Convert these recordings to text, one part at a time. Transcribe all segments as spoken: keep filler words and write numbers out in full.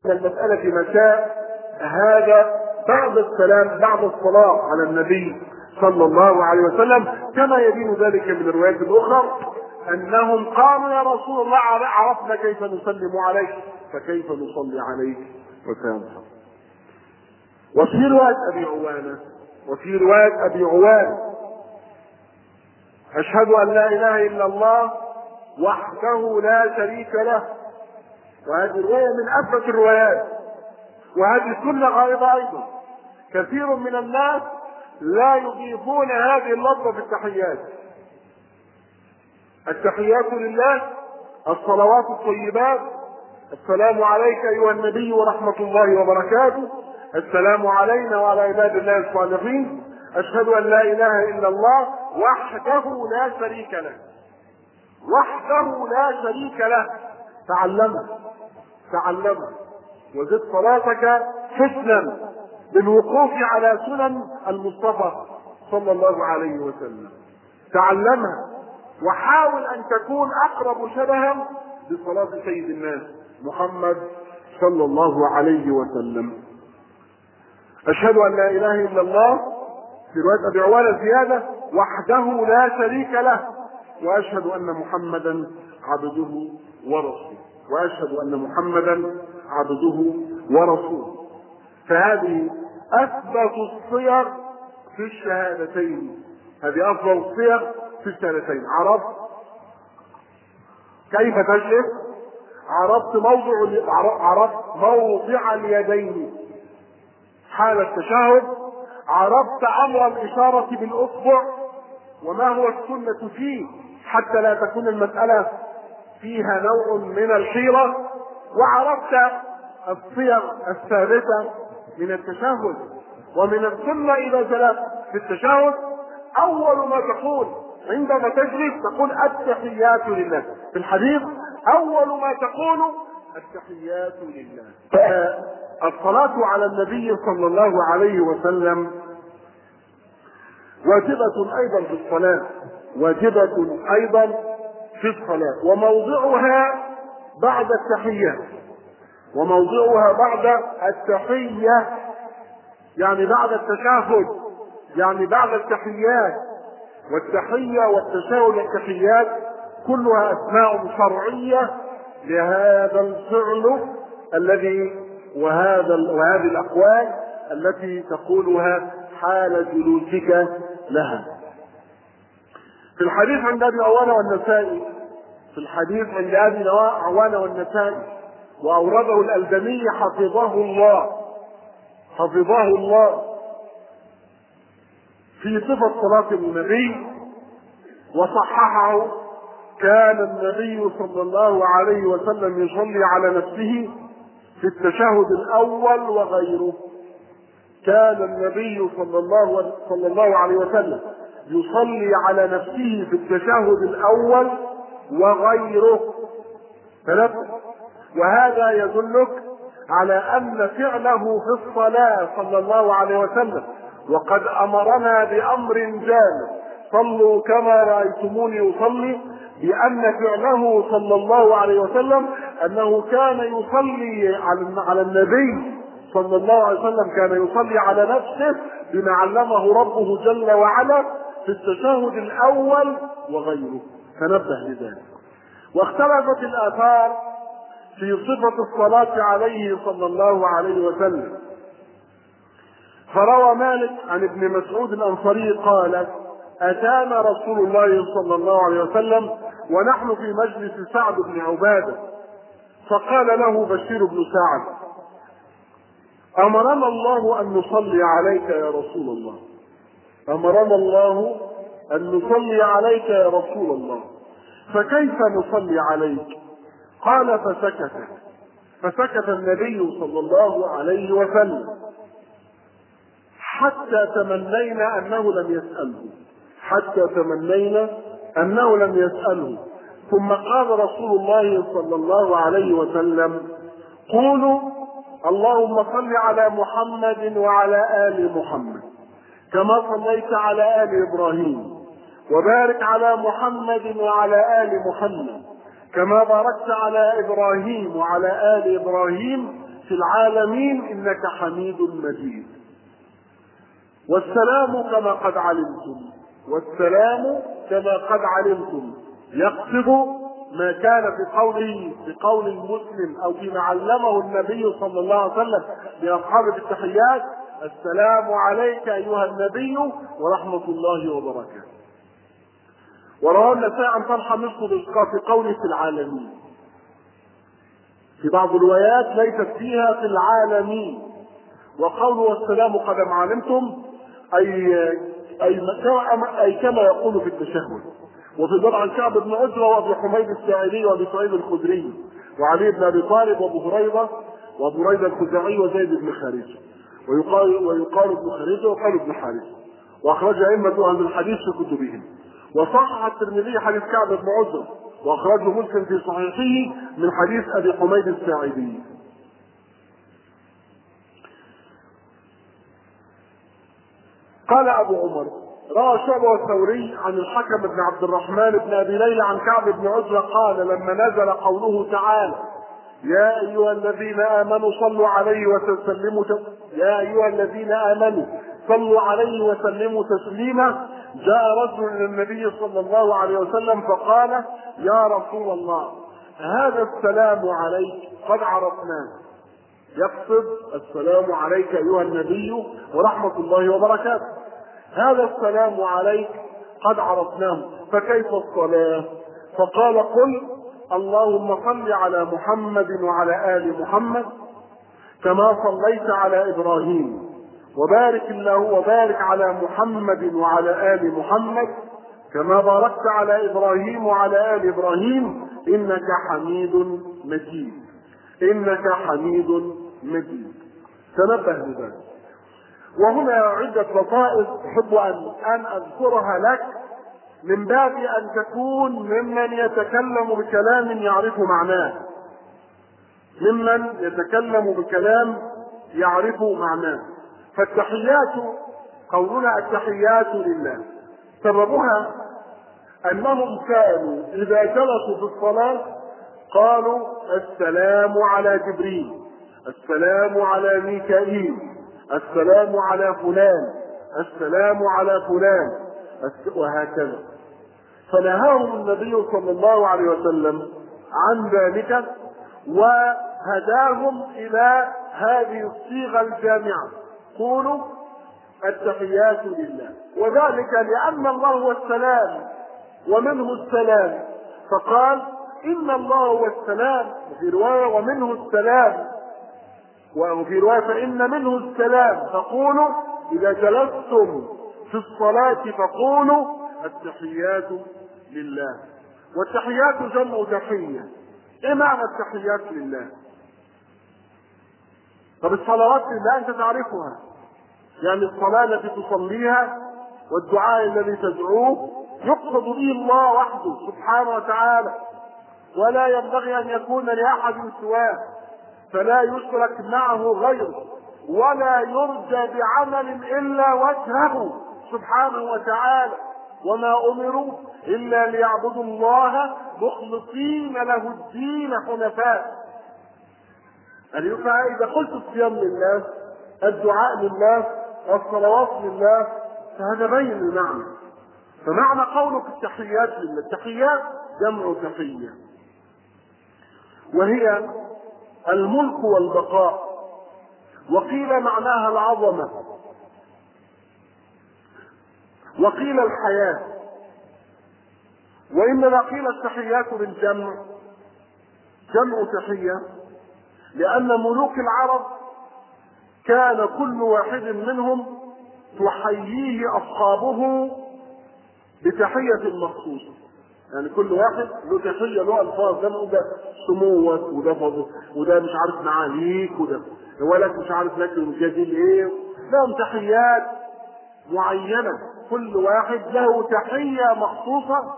المسألة مساء هذا بعد السلام بعد الصلاة على النبي صلى الله عليه وسلم، كما يبين ذلك من الروايات الأخرى أنهم قالوا يا رسول الله عرفنا كيف نسلم عليك فكيف نصلي عليك وسلم. وفي رواية أبي عوانة وفي رواية أبي عوانة أشهد أن لا إله إلا الله وحده لا شريك له، وهذه رواية من أثبت الروايات، وهذه سنة غائبة أيضا. كثير من الناس لا يضيفون هذه اللفظة في التحيات. التحيات لله، الصلوات الطيبات، السلام عليك أيها النبي ورحمة الله وبركاته، السلام علينا وعلى عباد الله الصالحين، أشهد أن لا إله إلا الله وحده لا شريك له، وحده لا شريك له. تعلمها تعلمها وزد صلاتك حسنا بالوقوف على سنن المصطفى صلى الله عليه وسلم. تعلمها وحاول أن تكون أقرب شبها بصلاة سيد الناس محمد صلى الله عليه وسلم. أشهد أن لا إله إلا الله في رواية أبي عوانة زيادة وحده لا شريك له، وأشهد أن محمدا عبده ورسوله، وأشهد أن محمدا عبده ورسوله. فهذه أثبت الصيغ في الشهادتين، هذه أفضل الصيغ في الشهادتين. عرفت كيف تشهد، عرفت موضع عرفت موضع اليدين حال التشهد، عرفت أمر الإشارة بالأصبع وما هو السنة فيه حتى لا تكون المسألة فيها نوع من الحيرة، وعرفت الصيغ الثابتة من التشهد. ومن السنة إذا جلست في التشهد أول ما تقول عندما تجلس تقول التحيات لله. في الحديث أول ما تقول التحيات لله. الصلاة على النبي صلى الله عليه وسلم واجبة أيضا في الصلاة، واجبة أيضا في الصلاة، وموضعها بعد التحية، وموضعها بعد التحية يعني بعد التشهد، يعني بعد التحيات. والتحية والتشهد والتحيات كلها أسماء شرعية لهذا الفعل الذي وهذا وهذه الأقوال التي تقولها حال جلوسك لها. في الحديث عند أبي عوانة والنسائي في الحديث عند أبي عوانة والنسائي وأورده الألباني حفظه الله حفظه الله في صفة صلاة النبي وصححه. كان النبي صلى الله عليه وسلم يصلي على نفسه في التشهد الأول وغيره. كان النبي صلى الله صلى الله عليه وسلم يصلي على نفسه في التشهد الأول وغيره. ثلاثة. وهذا يدلك على أن فعله في الصلاة صلى الله عليه وسلم، وقد أمرنا بأمر جامع صلوا كما رأيتموني أصلي، بأن فعله صلى الله عليه وسلم أنه كان يصلي على النبي صلى الله عليه وسلم، كان يصلي على نفسه بما علمه ربه جل وعلا في التشهد الأول وغيره. تنبه لذلك. واختلفت الآثار في صفة الصلاة عليه صلى الله عليه وسلم. فروى مالك عن ابن مسعود الأنصاري قال: أتانا رسول الله صلى الله عليه وسلم ونحن في مجلس سعد بن عبادة، فقال له بشير بن سعد: أمرنا الله أن نصلي عليك يا رسول الله، أمرنا الله أن نصلي عليك يا رسول الله، فكيف نصلي عليك؟ قال: فسكت فسكت النبي صلى الله عليه وسلم حتى تمنينا أنه لم يسأله حتى تمنينا أنه لم يسأله ثم قال رسول الله صلى الله عليه وسلم: قولوا اللهم صل على محمد وعلى آل محمد كما صليت على آل إبراهيم، وبارك على محمد وعلى آل محمد كما باركت على إبراهيم وعلى آل إبراهيم في العالمين إنك حميد مجيد. والسلام كما قد علمتم، والسلام كما قد علمتم يقصد ما كان في قوله في قول المسلم او فيما علمه النبي صلى الله عليه وسلم لاصحابه التحيات: السلام عليك ايها النبي ورحمه الله وبركاته. وروى النسائي عن طلحه مثل في قوله في العالمين. في بعض الروايات ليست فيها في العالمين. وقوله والسلام قد علمتم اي اي اي كما يقول في التشهد. وفي الباب عن كعب بن عجرة وابي حميد الساعدي وابي سعيد الخدري وعلي بن ابي طالب وابو هريره وابو هريره الخزاعي وزيد بن خارجه، ويقال ويقال ابن خارجه وقال ابن حارثه، واخرج ائمه اهل الحديث في كتبهم. وصحح الترمذي حديث كعب بن عجرة، واخرجه مسلم في صحيحه من حديث ابي حميد الساعدي. قال ابو عمر: روى شعبة والثوري عن الحكم بن عبد الرحمن بن ابي ليلى عن كعب بن عجرة قال: لما نزل قوله تعالى: يا ايها الذين امنوا صلوا عليه وسلموا يا ايها الذين امنوا صلوا عليه وسلموا تسليما، جاء رجل الى النبي صلى الله عليه وسلم فقال: يا رسول الله، هذا السلام عليك قد عرفناه. يقصد السلام عليك ايها النبي ورحمه الله وبركاته. هذا السلام عليك قد عرفناه، فكيف الصلاه؟ فقال: قل اللهم صل على محمد وعلى ال محمد كما صليت على ابراهيم، وبارك الله وبارك على محمد وعلى ال محمد كما باركت على ابراهيم وعلى ال ابراهيم انك حميد مجيد. انك حميد مجيد. تنبه لذلك. وهنا عدة لطائف أحب أن أن أذكرها لك من باب أن تكون ممن يتكلم بكلام يعرف معناه، ممن يتكلم بكلام يعرف معناه. فالتحيات، قولنا التحيات لله، سببها أنهم كانوا إذا جلسوا في الصلاة قالوا: السلام على جبريل، السلام على ميكائيل، السلام على فلان، السلام على فلان، وهكذا. فنهاهم النبي صلى الله عليه وسلم عن ذلك وهداهم إلى هذه الصيغة الجامعة: قولوا التحيات لله. وذلك لأن الله هو السلام ومنه السلام، فقال: إن الله هو السلام، وفي رواية ومنه السلام، وفي رواية فإن منه السلام. فقولوا إذا جلستم في الصلاة فقولوا التحيات لله. والتحيات جمع تحية. إيه معنى التحيات لله؟ طب الصلوات لله أنت تعرفها، يعني الصلاة التي تصليها والدعاء الذي تدعوه يقصد به الله وحده سبحانه وتعالى، ولا ينبغي أن يكون لأحد سواه، فلا يشرك معه غيره، ولا يرجى بعمل إلا وجهه سبحانه وتعالى. وما أمروا إلا ليعبدوا الله مخلصين له الدين حنفاء. فإذا قلت الصيام لله، الدعاء لله، الصلوات لله، فهذا بين المعنى. فمعنى قولك التحيات لله، التحيات جمع تحية، وهي الملك والبقاء، وقيل معناها العظمة، وقيل الحياة، وإنما قيل التحيات بالجمع جمع تحية، لأن ملوك العرب كان كل واحد منهم تحييه أصحابه بتحية مخصوصة. يعني كل واحد له تحية، له ألفاظ، ده ده سموك، وده فضل، وده مش عارف معاليك، وده ولك مش عارف لك الجديد ايه، لهم تحيات معينة، كل واحد له تحية مخصوصة.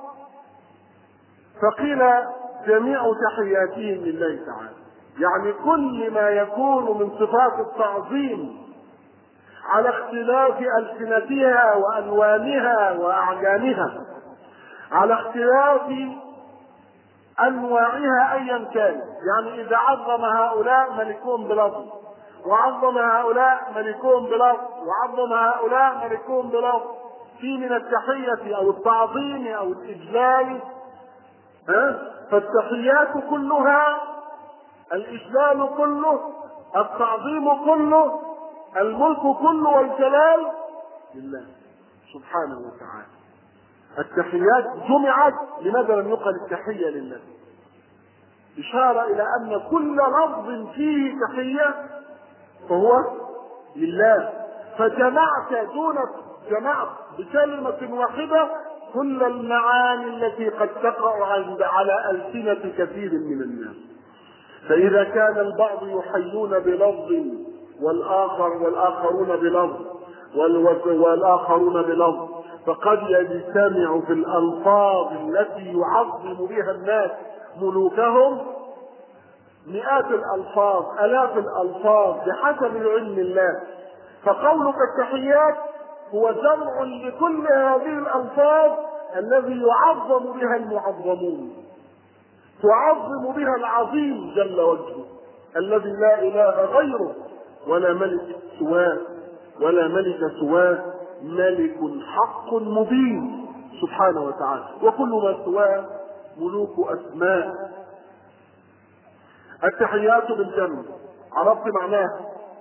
فقيل جميع تحياتهم لله تعالى، يعني كل ما يكون من صفات التعظيم على اختلاف ألسنتها وألوانها وأعجامها، على اختلاف انواعها ايا كان. يعني اذا عظم هؤلاء ملكهم بلفظ، وعظم هؤلاء ملكهم بلفظ، وعظم هؤلاء ملكهم بلفظ، في من التحية او التعظيم او الاجلال، ها؟ فالتحيات كلها، الاجلال كله، التعظيم كله، الملك كله والجلال لله سبحانه وتعالى. التحيات جمعت، لماذا لم يقل التحية لله؟ إشارة إلى أن كل لفظ فيه تحية فهو لله، فجمعت دون جمعت بكلمة واحدة كل المعاني التي قد تقع على ألسنة كثير من الناس. فإذا كان البعض يحيون بلفظ والآخر والآخرون بلفظ والآخرون بلفظ، فقد يجتمع في الألفاظ التي يعظم بها الناس ملوكهم مئات الألفاظ، آلاف الألفاظ بحسب علم الله. فقولك التحيات هو جمع لكل هذه الألفاظ الذي يعظم بها المعظمون، تعظم بها العظيم جل وجهه الذي لا إله غيره ولا ملك سواه ولا ملك سواه، ملك حق مبين سبحانه وتعالى، وكل ما سواه ملوك أسماء. التحيات بالجنة عرفت معناها،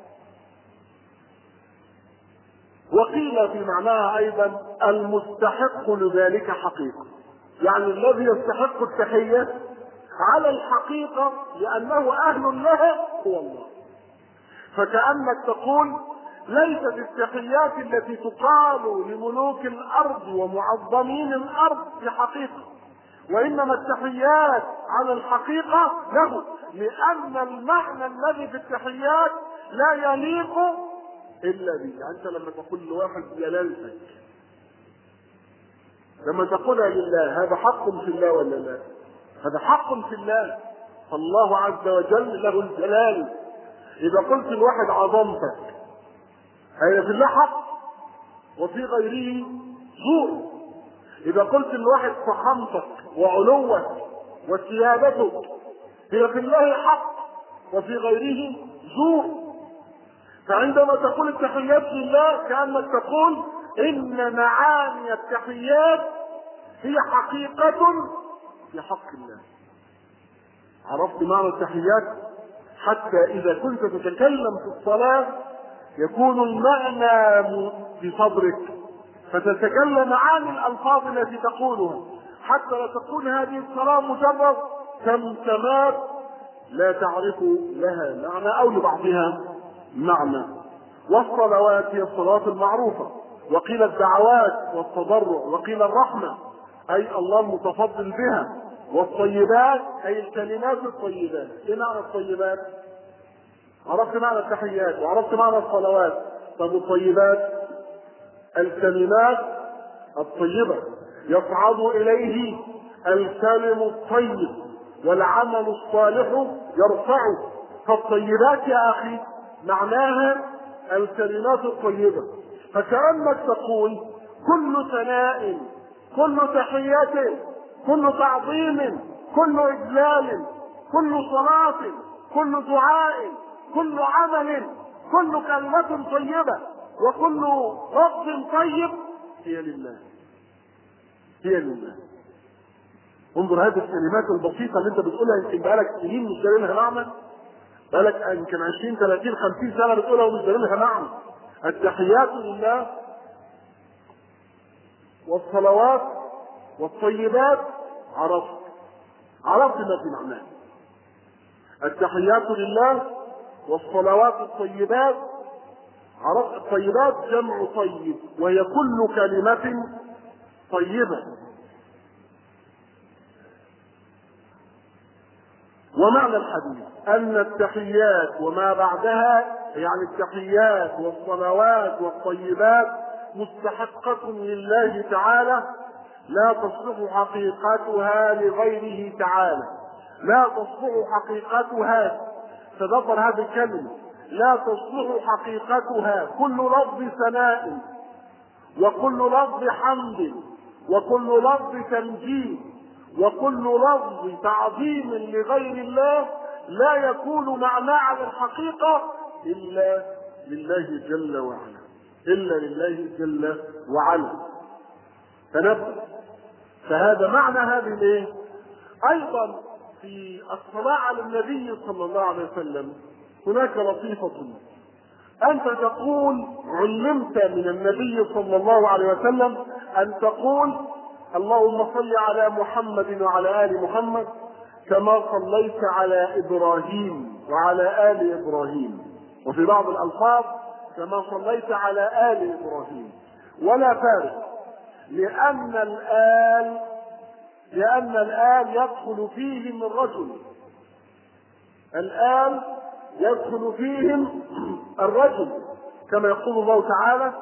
وقيل في معناها أيضا المستحق لذلك حقيقة، يعني الذي يستحق التحية على الحقيقة لأنه أهل لها هو الله. فكأنك تقول ليست التحيات التي تقال لملوك الأرض ومعظمين الأرض في حقيقة، وإنما التحيات على الحقيقة له، لأن المعنى الذي في التحيات لا يليق إلا به. يعني أنت لما تقول لواحد جلالتك، لما تقولها لله، هذا حق في الله ولا لا؟ هذا حق في الله، فالله عز وجل له الجلال. إذا قلت لواحد عظمتك، هي في الله حق وفي غيره زور. إذا قلت لواحد فخامتك وعلوك وسيادتك، هي في الله حق وفي غيره زور. فعندما تقول التحيات لله كأنك تقول إن معاني التحيات هي حقيقة في حق الله. عرفت معنى التحيات؟ حتى إذا كنت تتكلم في الصلاة يكون المعنى في صدرك، فتتكلم عن الألفاظ التي تقولها، حتى لا تكون هذه الصلاة مجرد تمتمات لا تعرف لها معنى أو لبعضها معنى. والصلوات هي الصلوات المعروفة، وقيل الدعوات والتضرع، وقيل الرحمة أي الله المتفضل بها، والطيبات أي الكلمات الطيبات. إيه معنى الطيبات؟ عرفت معنى التحيات وعرفت معنى الصلوات. طب الطيبات الكلمات الطيبة يصعد إليه الكلم الطيب والعمل الصالح يرفعه. فالطيبات يا أخي معناها الكلمات الطيبة. فكأنك تقول كل ثناء، كل تحية، كل تعظيم، كل إجلال، كل صلاة، كل دعاء، كل عمل، كل كلمة طيبة، وكل لفظ طيب هي لله، هي لله. انظر هذه الكلمات البسيطة اللي انت بتقولها، يمكن بقالك سنين مش داري لها معنى، بقالك يمكن عشرين ثلاثين خمسين سنة بتقولها ومش داري لها معنى. التحيات لله والصلوات والطيبات عرفت عرفت ما في معناه. التحيات لله والصلوات الطيبات عرفت. الطيبات جمع طيب، وهي كل كلمة طيبة. ومعنى الحديث أن التحيات وما بعدها، يعني التحيات والصلوات والطيبات مستحقة لله تعالى، لا تصلح حقيقتها لغيره تعالى، لا تصلح حقيقتها. تدبر هذه الكلمة، لا تصلح حقيقتها كل لفظ ثناء وكل لفظ حمد وكل لفظ تمجيد وكل لفظ تعظيم لغير الله لا يكون معناه على الحقيقة إلا لله جل وعلا، إلا لله جل وعلا. تنبه. فهذا معنى هذه الايه؟ أيضا في الصلاة على النبي صلى الله عليه وسلم هناك لطيفة. أنت تقول، علمت من النبي صلى الله عليه وسلم أن تقول اللهم صل على محمد وعلى آل محمد كما صليت على إبراهيم وعلى آل إبراهيم، وفي بعض الألفاظ كما صليت على آل إبراهيم. ولا فارق، لأن الآل لأن الآل يدخل فيهم الرجل، الآل يدخل فيهم الرجل، كما يقول الله تعالى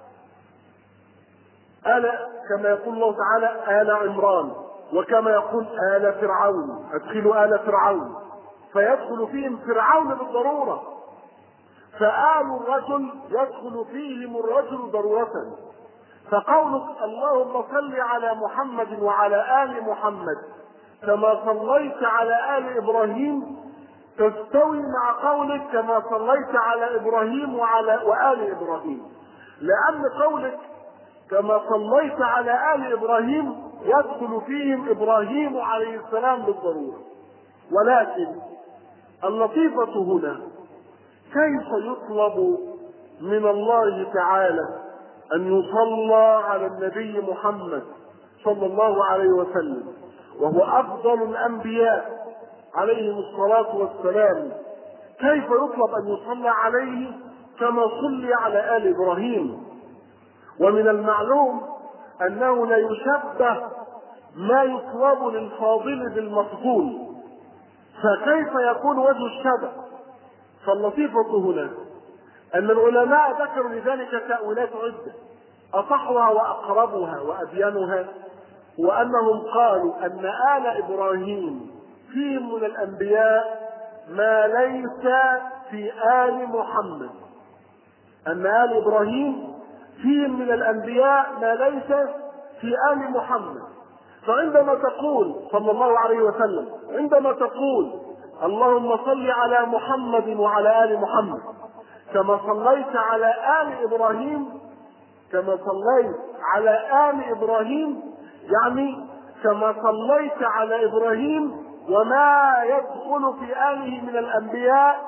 آل كما يقول الله تعالى آل عمران، وكما يقول آل فرعون، أدخلوا آل فرعون، فيدخل فيهم فرعون بالضرورة. فآل الرجل يدخل فيهم الرجل ضرورة. فقولك اللهم صل على محمد وعلى آل محمد كما صليت على آل إبراهيم تستوي مع قولك كما صليت على إبراهيم وعلى وآل إبراهيم، لأن قولك كما صليت على آل إبراهيم يدخل فيهم إبراهيم عليه السلام بالضرورة. ولكن اللطيفة هنا كيف يطلب من الله تعالى أن يصلى على النبي محمد صلى الله عليه وسلم وهو أفضل الأنبياء عليهم الصلاة والسلام، كيف يطلب أن يصلى عليه كما صلي على آل إبراهيم؟ ومن المعلوم أنه لا يشبه ما يطلب للفاضل بالمفضول، فكيف يكون وجه الشبه؟ فاللطيفة هنا أن العلماء ذكروا لذلك تأويلات عدة، أصحها وأقربها وأبينها هو أنهم قالوا أن آل إبراهيم فيهم من الأنبياء ما ليس في آل محمد، أن آل إبراهيم فيهم من الأنبياء ما ليس في آل محمد. فعندما تقول صلى الله عليه وسلم، عندما تقول اللهم صل على محمد وعلى آل محمد كما صليت على آل إبراهيم كما صليت على آل إبراهيم يعني كما صليت على إبراهيم وما يدخل في آله من الأنبياء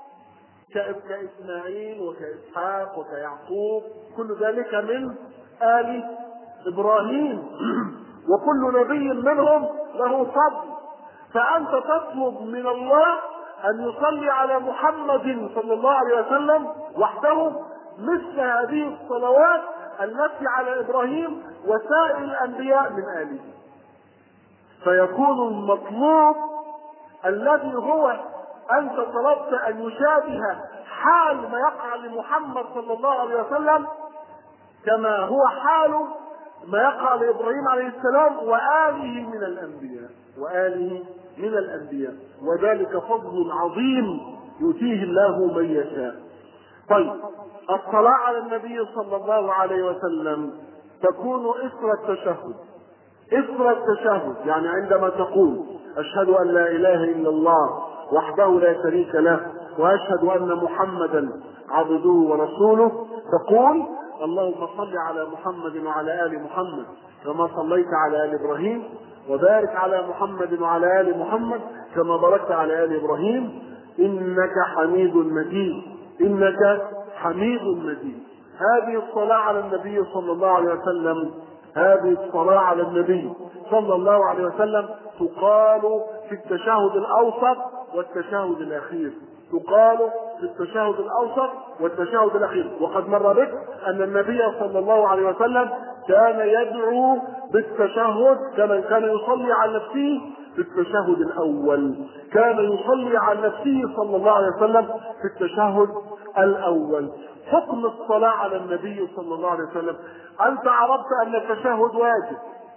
كإسماعيل وكإسحاق وكيعقوب، كل ذلك من آل إبراهيم، وكل نبي منهم له فضل. فأنت تطلب من الله أن يصلي على محمد صلى الله عليه وسلم وحده مثل هذه الصلوات التي على إبراهيم وسائر الأنبياء من آله. فيكون المطلوب الذي هو أنت طلبت أن يشابه حال ما يقع لمحمد صلى الله عليه وسلم كما هو حال ما يقع لإبراهيم عليه السلام وآله من الأنبياء وآله من الأنبياء، وذلك فضل عظيم يؤتيه الله من يشاء. طيب، الصلاة على النبي صلى الله عليه وسلم تكون إثر التشهد. إثر التشهد يعني عندما تقول أشهد أن لا إله إلا الله وحده لا شريك له وأشهد أن محمدا عبده ورسوله، تقول اللهم صل على محمد وعلى آل محمد كما صليت على آل إبراهيم وبارك على محمد وعلى آل محمد كما باركت على آل إبراهيم إنك حميد مجيد إنك حميد مجيد. هذه الصلاة على النبي صلى الله عليه وسلم هذه الصلاة على النبي صلى الله عليه وسلم تقال في التشهد الأوسط والتشهد الأخير، تقال في التشهد الأوسط والتشهد الأخير. وقد مر بك أن النبي صلى الله عليه وسلم كان يدعو بالتشهد كمن كان يصلي على نفسه في التشهد الأول، كان يصلي على نفسه صلى الله عليه وسلم في التشهد الأول. حكم الصلاة على النبي صلى الله عليه وسلم، أنت عرفت أن التشهد واجب،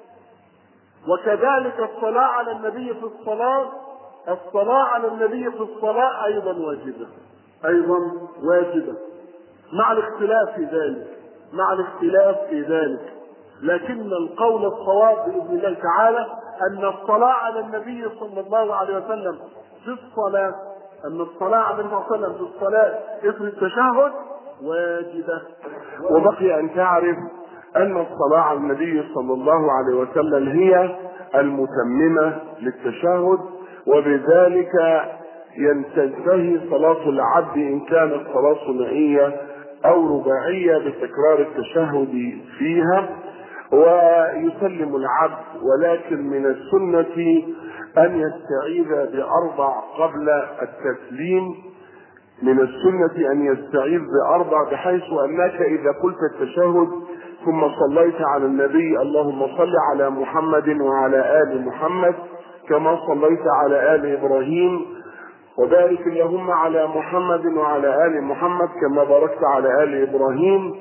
وكذلك الصلاة على النبي في الصلاة الصلاة على النبي في الصلاة أيضا واجبة أيضا واجبة مع الاختلاف في ذلك مع الاختلاف في ذلك لكن القول الصواب بإذن الله تعالى أن الصلاة على النبي صلى الله عليه وسلم في الصلاة أن الصلاة على النبي صلى الله عليه وسلم في الصلاة إثر التشهد واجبة. وبقي أن تعرف أن الصلاة على النبي صلى الله عليه وسلم هي المتممة للتشهد، وبذلك ينتهي صلاة العبد إن كانت صلاة ثنائية أو رباعية بتكرار التشهد فيها، ويسلم العبد. ولكن من السنة أن يستعيذ بأربع قبل التسليم، من السنة أن يستعيذ بأربع، بحيث أنك إذا قلت التشهد ثم صليت على النبي اللهم صل على محمد وعلى آل محمد كما صليت على آل إبراهيم، وبارك اللهم على محمد وعلى آل محمد كما باركت على آل إبراهيم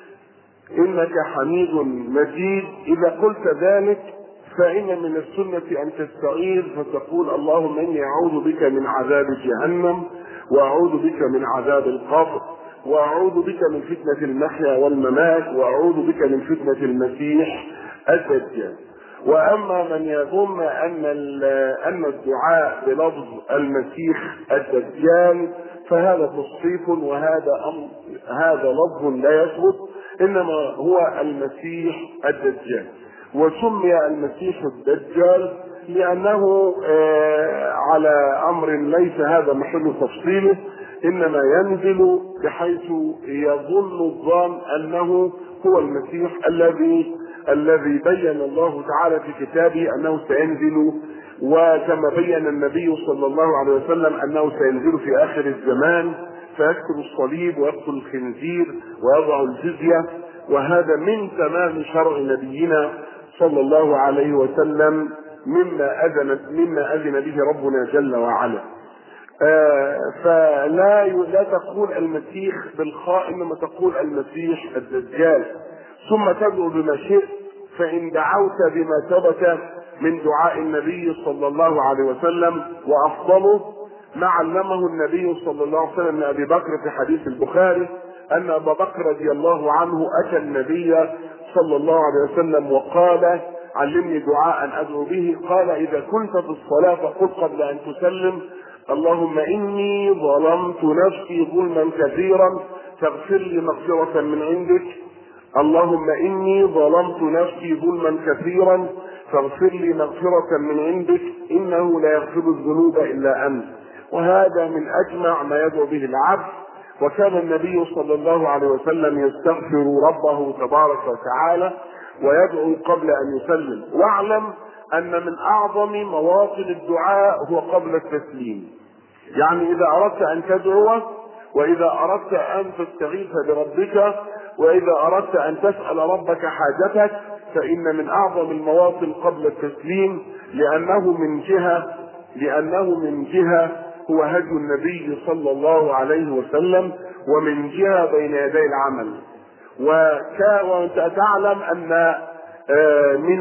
إنك حميد مجيد. إذا قلت ذلك فإن من السنة أن تستعيذ فتقول اللهم إني أعوذ بك من عذاب جهنم، وأعوذ بك من عذاب القبر، وأعوذ بك من فتنة المحيا والممات، وأعوذ بك من فتنة المسيح الدجال. وأما من يظن أن أن الدعاء بلفظ المسيح الدجال فهذا تصحيف، وهذا أمر هذا لفظ لا يثبت، إنما هو المسيح الدجال. وسمي المسيح الدجال لأنه على أمر ليس هذا محل تفصيله، إنما ينزل بحيث يظن الظان أنه هو المسيح الذي الذي بين الله تعالى في كتابه أنه سينزل، وكما بين النبي صلى الله عليه وسلم أنه سينزل في آخر الزمان فيكتب الصليب ويقتل الخنزير ويضع الجزية. وهذا من تمام شرع نبينا صلى الله عليه وسلم مما أذن مما أذن به ربنا جل وعلا. آه فلا لا تقول المسيح بالخاء، انما تقول المسيح الدجال، ثم تدعو بما شئت. فإن دعوت بما ثبت من دعاء النبي صلى الله عليه وسلم، وأفضله ما علمه النبي صلى الله عليه وسلم لأبي بكر في حديث البخاري أن أبا بكر رضي الله عنه أتى النبي صلى الله عليه وسلم وقال علمني دعاء أدعو به. قال إذا كنت في الصلاة فقل قبل أن تسلم اللهم إني ظلمت نفسي ظلما كثيرا فاغفر لي مغفرة من عندك، اللهم إني ظلمت نفسي ظلما كثيرا فاغفر لي مغفرة من عندك إنه لا يغفر الذنوب إلا أنت. وهذا من أجمع ما يدعو به العبد. وكان النبي صلى الله عليه وسلم يستغفر ربه تبارك وتعالى ويدعو قبل أن يسلم. واعلم أن من أعظم مواطن الدعاء هو قبل التسليم. يعني إذا أردت أن تدعو، وإذا أردت أن تستغيث بربك، وإذا أردت أن تسأل ربك حاجتك، فإن من أعظم المواطن قبل التسليم، لأنه من جهة لأنه من جهة هو هدي النبي صلى الله عليه وسلم، ومن جهة بين يدي العمل. وأنت تعلم أن من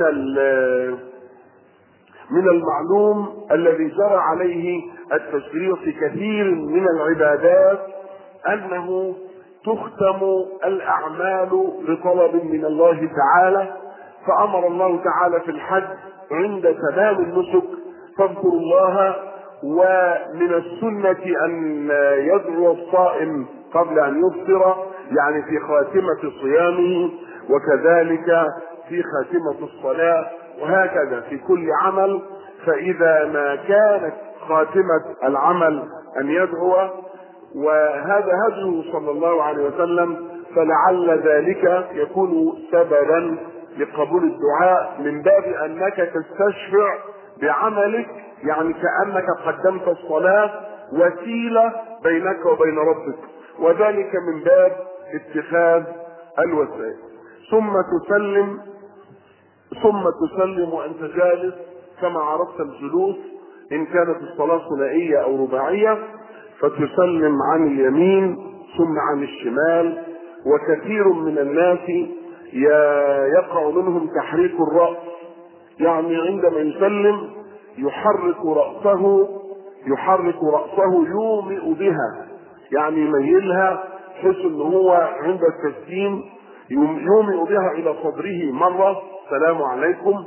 من المعلوم الذي جرى عليه التشريع في كثير من العبادات أنه تختم الأعمال بطلب من الله تعالى. فأمر الله تعالى في الحج عند تمام النسك فاذكروا الله، ومن السنة أن يدعو الصائم قبل أن يفطر، يعني في خاتمة صيامه، وكذلك في خاتمة الصلاة، وهكذا في كل عمل. فإذا ما كانت خاتمة العمل أن يدعو، وهذا هديه صلى الله عليه وسلم، فلعل ذلك يكون سببا لقبول الدعاء، من باب أنك تستشفع بعملك، يعني كأنك قدمت الصلاة وسيلة بينك وبين ربك، وذلك من باب اتخاذ الوسائل. ثم تسلم ثم تسلم وأنت جالس كما عرفت الجلوس إن كانت الصلاة ثنائية أو رباعية، فتسلم عن اليمين ثم عن الشمال. وكثير من الناس يقع منهم تحريك الرأس، يعني عندما يسلم يحرك رأسه يحرك رأسه يومئ بها، يعني يميلها بحيث ان هو عند التسليم يومئ بها الى صدره مرة السلام عليكم،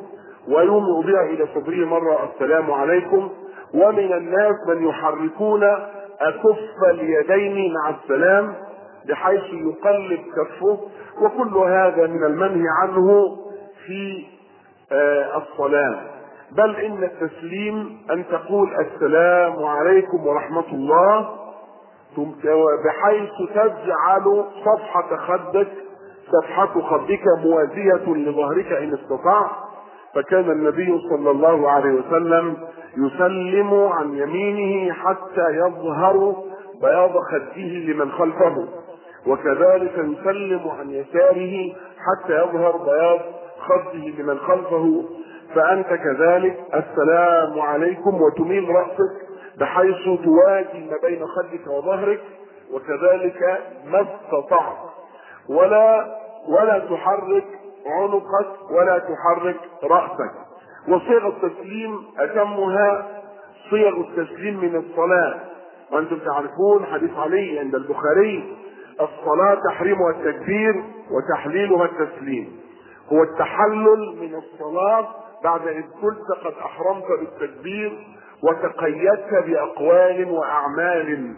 ويومئ بها إلى صدره مرة السلام عليكم. ومن الناس من يحركون أكف اليدين مع السلام بحيث يقلب كفه، وكل هذا من المنهي عنه في الصلاة. بل إن التسليم أن تقول السلام عليكم ورحمة الله بحيث تجعل صفحة خدك صفحة خدك موازية لظهرك إن استطاع. فكان النبي صلى الله عليه وسلم يسلم عن يمينه حتى يظهر بياض خده لمن خلفه، وكذلك يسلم عن يساره حتى يظهر بياض خده لمن خلفه. فأنت كذلك السلام عليكم وتميل رأسك بحيث توازي ما بين خدك وظهرك، وكذلك ما استطعت، ولا ولا تحرك عنقك ولا تحرك رأسك. وصيغ التسليم أتمها صيغ التسليم من الصلاة، وأنتم تعرفون حديث علي عند البخاري: الصلاة تحريمها التكبير وتحليلها التسليم. هو التحلل من الصلاة بعد إذ كنت قد أحرمت بالتكبير وتقيدت بأقوال وأعمال.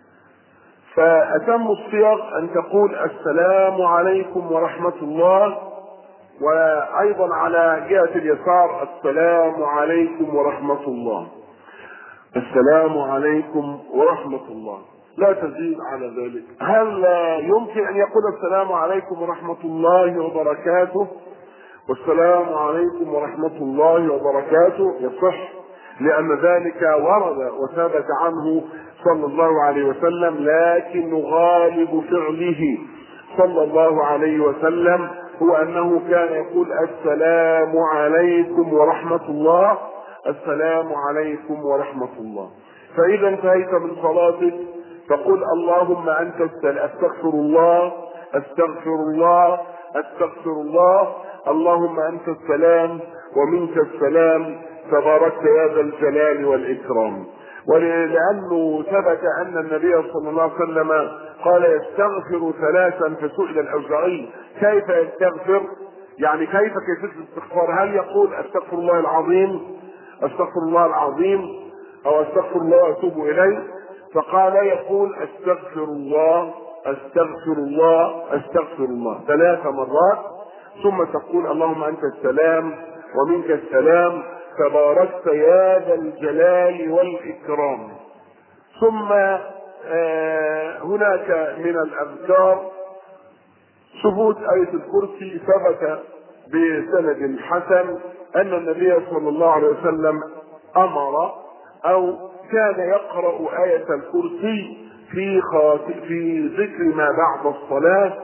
فأتم الصيغ أن تقول السلام عليكم ورحمة الله، وأيضا على جهة اليسار السلام عليكم ورحمة الله، السلام عليكم ورحمة الله، لا تزيد على ذلك. هل يمكن أن يقول السلام عليكم ورحمة الله وبركاته والسلام عليكم ورحمة الله وبركاته؟ يصح، لأن ذلك ورد وثبت عنه صلى الله عليه وسلم، لكن غالب فعله صلى الله عليه وسلم هو أنه كان يقول السلام عليكم ورحمة الله، السلام عليكم ورحمة الله. فإذا انتهيت من صلاتك فقل اللهم أنت السلام، أستغفر الله أستغفر الله أستغفر الله، اللهم أنت السلام ومنك السلام تباركت يا ذا الجلال والإكرام. ولأنه ثبت أن النبي صلى الله عليه وسلم قال يستغفر ثلاثا، فسئل الأوزاعي كيف يستغفر، يعني كيف كيفية الاستغفار؟ هل يقول استغفر الله العظيم استغفر الله العظيم أو استغفر الله وأتوب إليه؟ فقال يقول استغفر الله استغفر الله استغفر الله ثلاث مرات، ثم تقول اللهم أنت السلام ومنك السلام تباركت يا ذا الجلال والإكرام. ثم آه هناك من الأذكار ثبوت آية الكرسي. ثبت بسند حسن أن النبي صلى الله عليه وسلم أمر أو كان يقرأ آية الكرسي في في ذكر ما بعد الصلاة،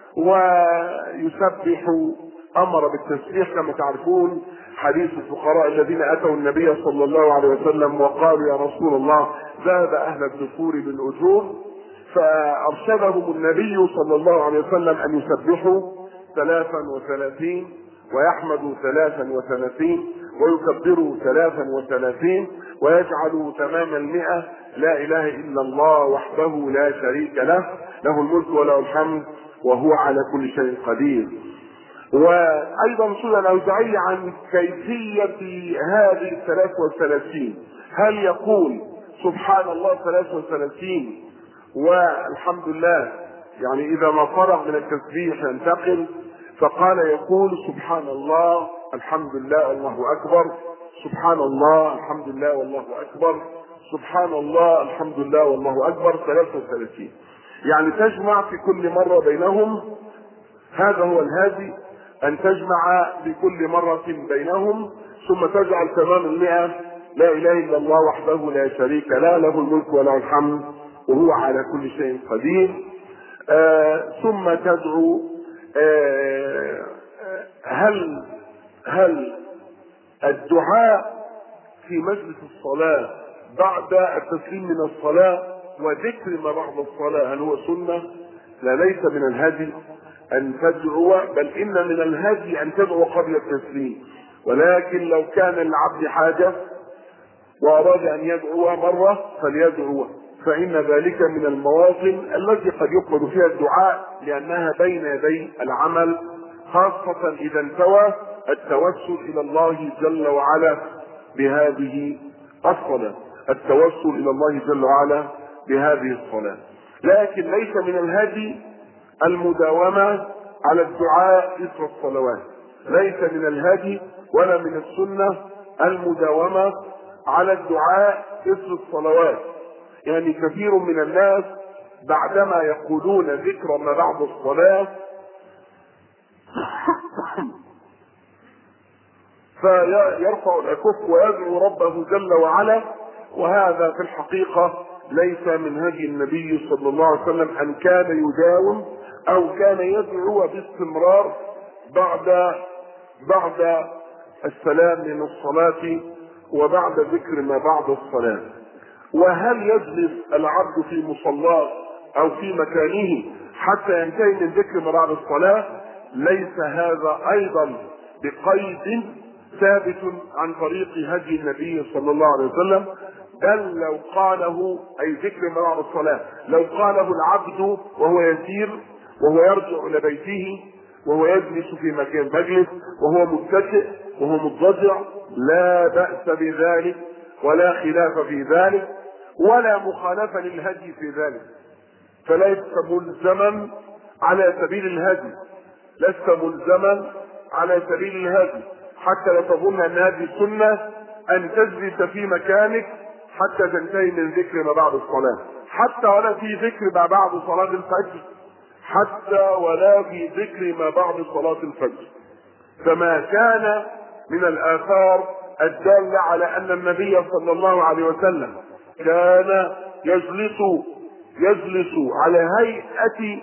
ويسبح، أمر بالتسبيح كما تعرفون حديث الفقراء الذين أتوا النبي صلى الله عليه وسلم وقالوا يا رسول الله ذهب أهل الدثور بالأجور، فأرشدهم النبي صلى الله عليه وسلم أن يسبحوا ثلاثا وثلاثين ويحمدوا ثلاثا وثلاثين ويكبروا ثلاثا وثلاثين ويجعلوا تمام المئة لا إله إلا الله وحده لا شريك له له الملك وله الحمد وهو على كل شيء قدير. وأيضا سئل الأوزاعي عن كيفية هذه الثلاث والثلاثين، هل يقول سبحان الله ثلاث وثلاثين والحمد لله، يعني إذا ما فرغ من التسبيح ينتقل؟ فقال يقول سبحان الله الحمد لله الله أكبر، سبحان الله الحمد لله والله أكبر، سبحان الله الحمد لله والله أكبر ثلاث وثلاثين، يعني تجمع في كل مرة بينهم. هذا هو الهادي، أن تجمع بكل مرة بينهم ثم تجعل تمام المئة لا إله إلا الله وحده لا شريك له له الملك وله الحمد وهو على كل شيء قدير. آه ثم تدعو. آه هل هل الدعاء في مجلس الصلاة بعد التسليم من الصلاة وذكر ما بعد الصلاة هل هو سنة؟ لا، ليس من الهدي أن تدعو، بل إن من الهدي أن تدعو قبل التسليم، ولكن لو كان للعبد حاجة وأراد أن يدعو مرة فليدعو، فإن ذلك من المواطن التي قد يقبل فيها الدعاء لأنها بين يدي العمل، خاصة إذا انتوى التوسل الى الله جل وعلا بهذه الصلاة، التوسل الى الله جل وعلا بهذه الصلاة. لكن ليس من الهدي المداومة على الدعاء إثر الصلوات، ليس من الهدي ولا من السنة المداومة على الدعاء إثر الصلوات. يعني كثير من الناس بعدما يقولون ذكر ما بعد الصلاة فيرفع الأكف ويدعو ربه جل وعلا، وهذا في الحقيقة ليس من هدي النبي صلى الله عليه وسلم أن كان يداوم أو كان يدعو باستمرار بعد بعد السلام من الصلاة وبعد ذكر ما بعد الصلاة. وهل يجلس العبد في مصلاه أو في مكانه حتى ينتهي من ذكر ما بعد الصلاة؟ ليس هذا أيضا بقيد ثابت عن طريق هدي النبي صلى الله عليه وسلم، بل لو قاله أي ذكر ما بعد الصلاة لو قاله العبد وهو يسير وهو يرجع إلى بيته وهو يجلس في مكان مجلس وهو متكئ وهو مضطجع لا بأس بذلك ولا خلاف في ذلك ولا مخالفة للهدي في ذلك. فليس ملزما على سبيل الهدي، لست ملزما على سبيل الهدي حتى لا تظن ان هذه السنة ان تجلس في مكانك حتى تنتهي من ذكر ما بعد الصلاة، حتى ولا في ذكر ما بعد صلاة الفجر، حتى ولا في ذكر ما بعد صلاة الفجر. فما كان من الآثار الدالة على أن النبي صلى الله عليه وسلم كان يجلس يجلس على هيئة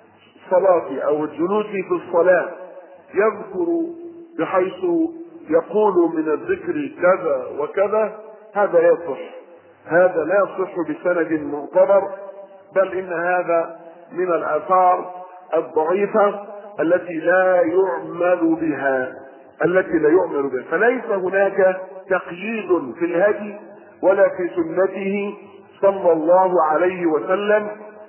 صلاة أو الجلوس في الصلاة يذكر بحيث يقول من الذكر كذا وكذا، هذا لا يصح، هذا لا يصح بسند معتبر، بل إن هذا من الآثار الضعيفة التي لا يعمل بها التي لا يعمل بها فليس هناك تقييد في الهدي ولا في سنته صلى الله عليه وسلم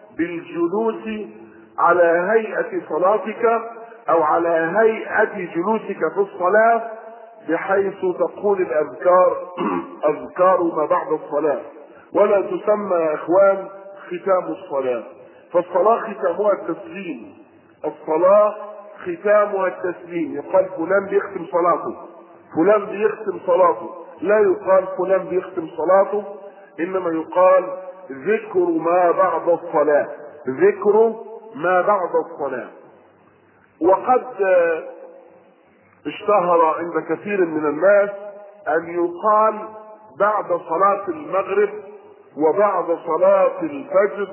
بالجلوس على هيئة صلاتك أو على هيئة جلوسك في الصلاة بحيث تقول الأذكار أذكار ما بعد الصلاة، ولا تسمى يا إخوان ختام الصلاة. فالصلاة ختامها التسليم، الصلاة ختامها التسليم. يقال فلان بيختم صلاته، فلان بيختم صلاته، لا يقال فلان بيختم صلاته، إنما يقال ذكر ما بعد الصلاة، ذكر ما بعد الصلاة. وقد اشتهر عند كثير من الناس أن يقال بعد صلاة المغرب وبعد صلاة الفجر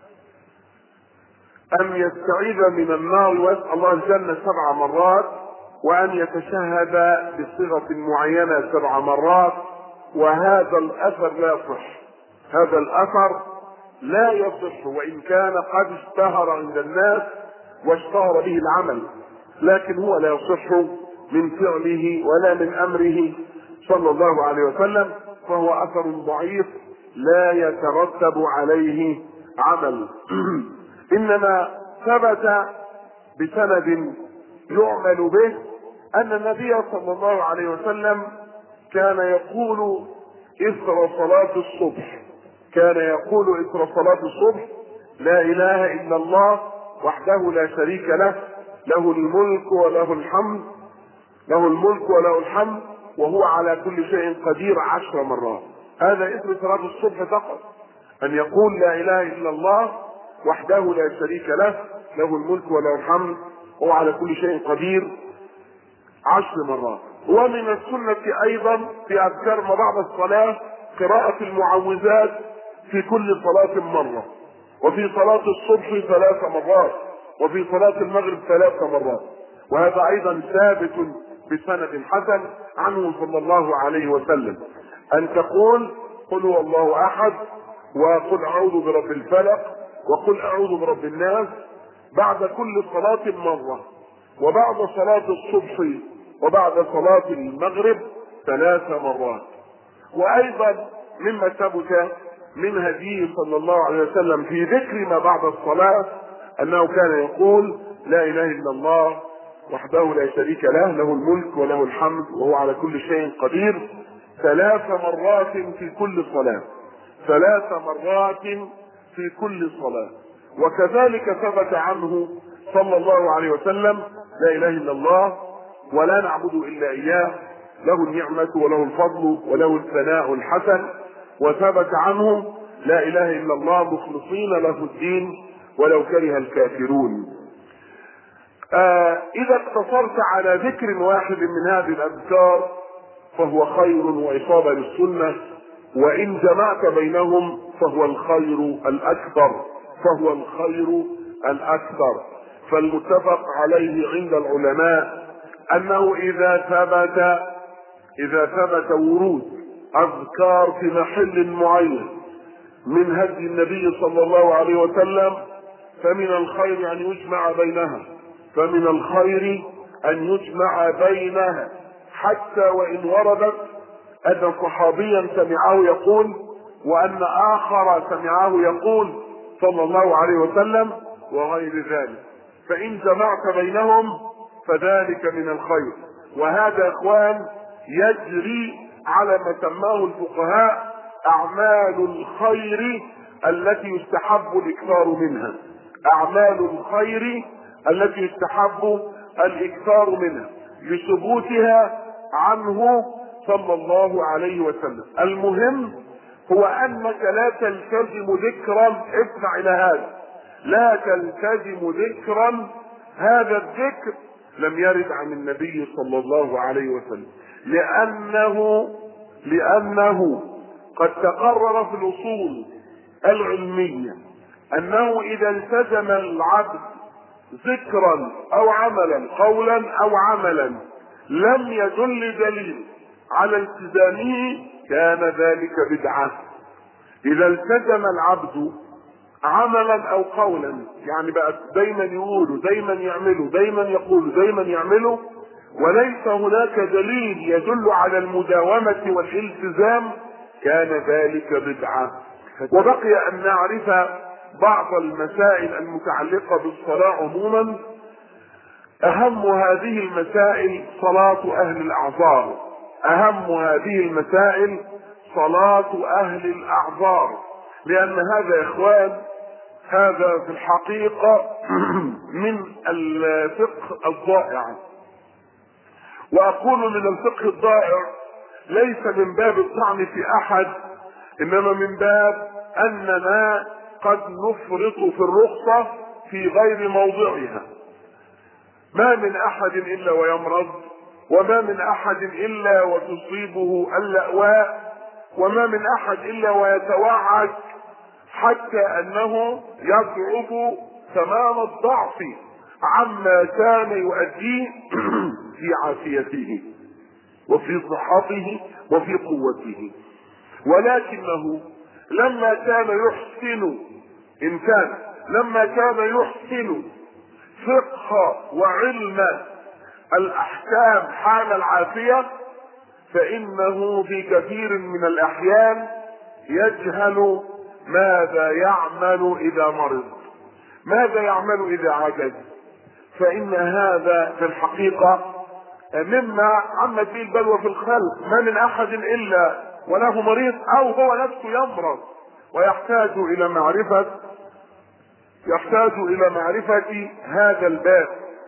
أن يستعيذ من النار ويسأل الله الجنة سبع مرات، وأن يتشهد بصيغة معينة سبع مرات، وهذا الأثر لا يصح، هذا الأثر لا يصح وإن كان قد اشتهر عند الناس واشتهر به العمل، لكن هو لا يصح من فعله ولا من أمره صلى الله عليه وسلم، فهو أثر ضعيف لا يترتب عليه عمل. إنما ثبت بسند يعمل به أن النبي صلى الله عليه وسلم كان يقول إثر صلاة الصبح كان يقول إثر صلاة الصبح لا إله إلا الله وحده لا شريك له، له الملك وله الحمد له الملك وله الحمد وهو على كل شيء قدير عشر مرات. هذا إثر صلاة الصبح فقط، أن يقول لا إله إلا الله وحده لا شريك له، له الملك وله الحمد وهو على كل شيء قدير عشر مرات. ومن السنة أيضا في أذكار ما بعد الصلاة قراءة المعوذات في كل صلاة مرة، وفي صلاة الصبح ثلاث مرات، وفي صلاة المغرب ثلاث مرات، وهذا أيضا ثابت بسند حسن عنه صلى الله عليه وسلم، أن تقول قل هو الله أحد وقل أعوذ برب الفلق وقل أعوذ برب الناس بعد كل صلاة مرة، وبعد صلاة الصبح وبعد صلاة المغرب ثلاث مرات. وأيضا مما ثبت من هديه صلى الله عليه وسلم في ذكر ما بعد الصلاة أنه كان يقول لا إله إلا الله وحده لا شريك له، له الملك وله الحمد وهو على كل شيء قدير، ثلاث مرات في كل صلاة، ثلاث مرات في كل صلاة. وكذلك ثبت عنه صلى الله عليه وسلم: لا إله إلا الله ولا نعبد إلا إياه، له النعمة وله الفضل وله الثناء الحسن. وثبت عنه: لا إله إلا الله مخلصين له الدين ولو كره الكافرون. آه إذا اقتصرت على ذكر واحد من هذه الأذكار فهو خير وإصابة للسنة، وإن جمعت بينهم فهو الخير الأكبر، فهو الخير الأكبر. فالمتفق عليه عند العلماء أنه إذا ثبت إذا ثبت ورود أذكار في محل معين من هدي النبي صلى الله عليه وسلم فمن الخير أن يجمع بينها، فمن الخير أن يجمع بينها، حتى وإن وردت أن صحابيا سمعه يقول وأن آخر سمعه يقول صلى الله عليه وسلم وغير ذلك، فإن جمعت بينهم فذلك من الخير. وهذا إخوان يجري على ما سماه الفقهاء أعمال الخير التي يستحب الإكثار منها، أعمال الخير التي يستحب الإكثار منها لثبوتها عنه صلى الله عليه وسلم. المهم هو أنك لا تلتزم ذكرا، اسمع إلى هذا، لا تلتزم ذكرا هذا الذكر لم يرد عن النبي صلى الله عليه وسلم، لأنه لأنه قد تقرر في الأصول العلمية أنه إذا التزم العبد ذكرا أو عملا، قولا أو عملا، لم يدل دليل على التزامه كان ذلك بدعة. إذا التزم العبد عملا أو قولا، يعني بقى دايما يقوله دايما يعمله دايما يقوله دايما يعمله، وليس هناك دليل يدل على المداومة والالتزام، كان ذلك بدعة. وبقي أن نعرف بعض المسائل المتعلقة بالصلاة عموما. أهم هذه المسائل صلاة أهل الأعذار، أهم هذه المسائل صلاة أهل الأعذار، لأن هذا يا إخوان هذا في الحقيقة من الفقه الضائع. وأقول من الفقه الضائع ليس من باب الطعن في أحد، إنما من باب أننا قد نفرط في الرخصة في غير موضعها. ما من أحد إلا ويمرض، وما من أحد إلا وتصيبه اللأواء، وما من أحد إلا ويتوعد، حتى أنه يضعف تمام الضعف عما كان يؤديه في عافيته وفي صحته وفي قوته. ولكنه لما كان يحسن إن كان لما كان يحسن فقه وعلم الأحكام حال العافية، فإنه في كثير من الأحيان يجهل ماذا يعمل إذا مرض، ماذا يعمل إذا عجز. فإن هذا في الحقيقة مما عمت به البلوى في الخلق. ما من أحد إلا وله مريض أو هو نفسه يمرض، ويحتاج إلى معرفة يحتاج إلى معرفة هذا الباب.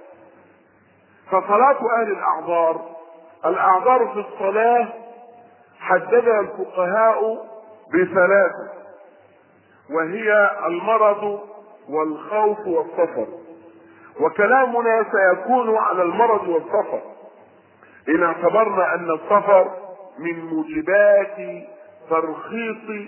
فصلاة أهل الأعذار، الأعذار في الصلاة حددها الفقهاء بثلاثة، وهي المرض والخوف والسفر. وكلامنا سيكون على المرض والسفر إن اعتبرنا أن السفر من موجبات ترخيص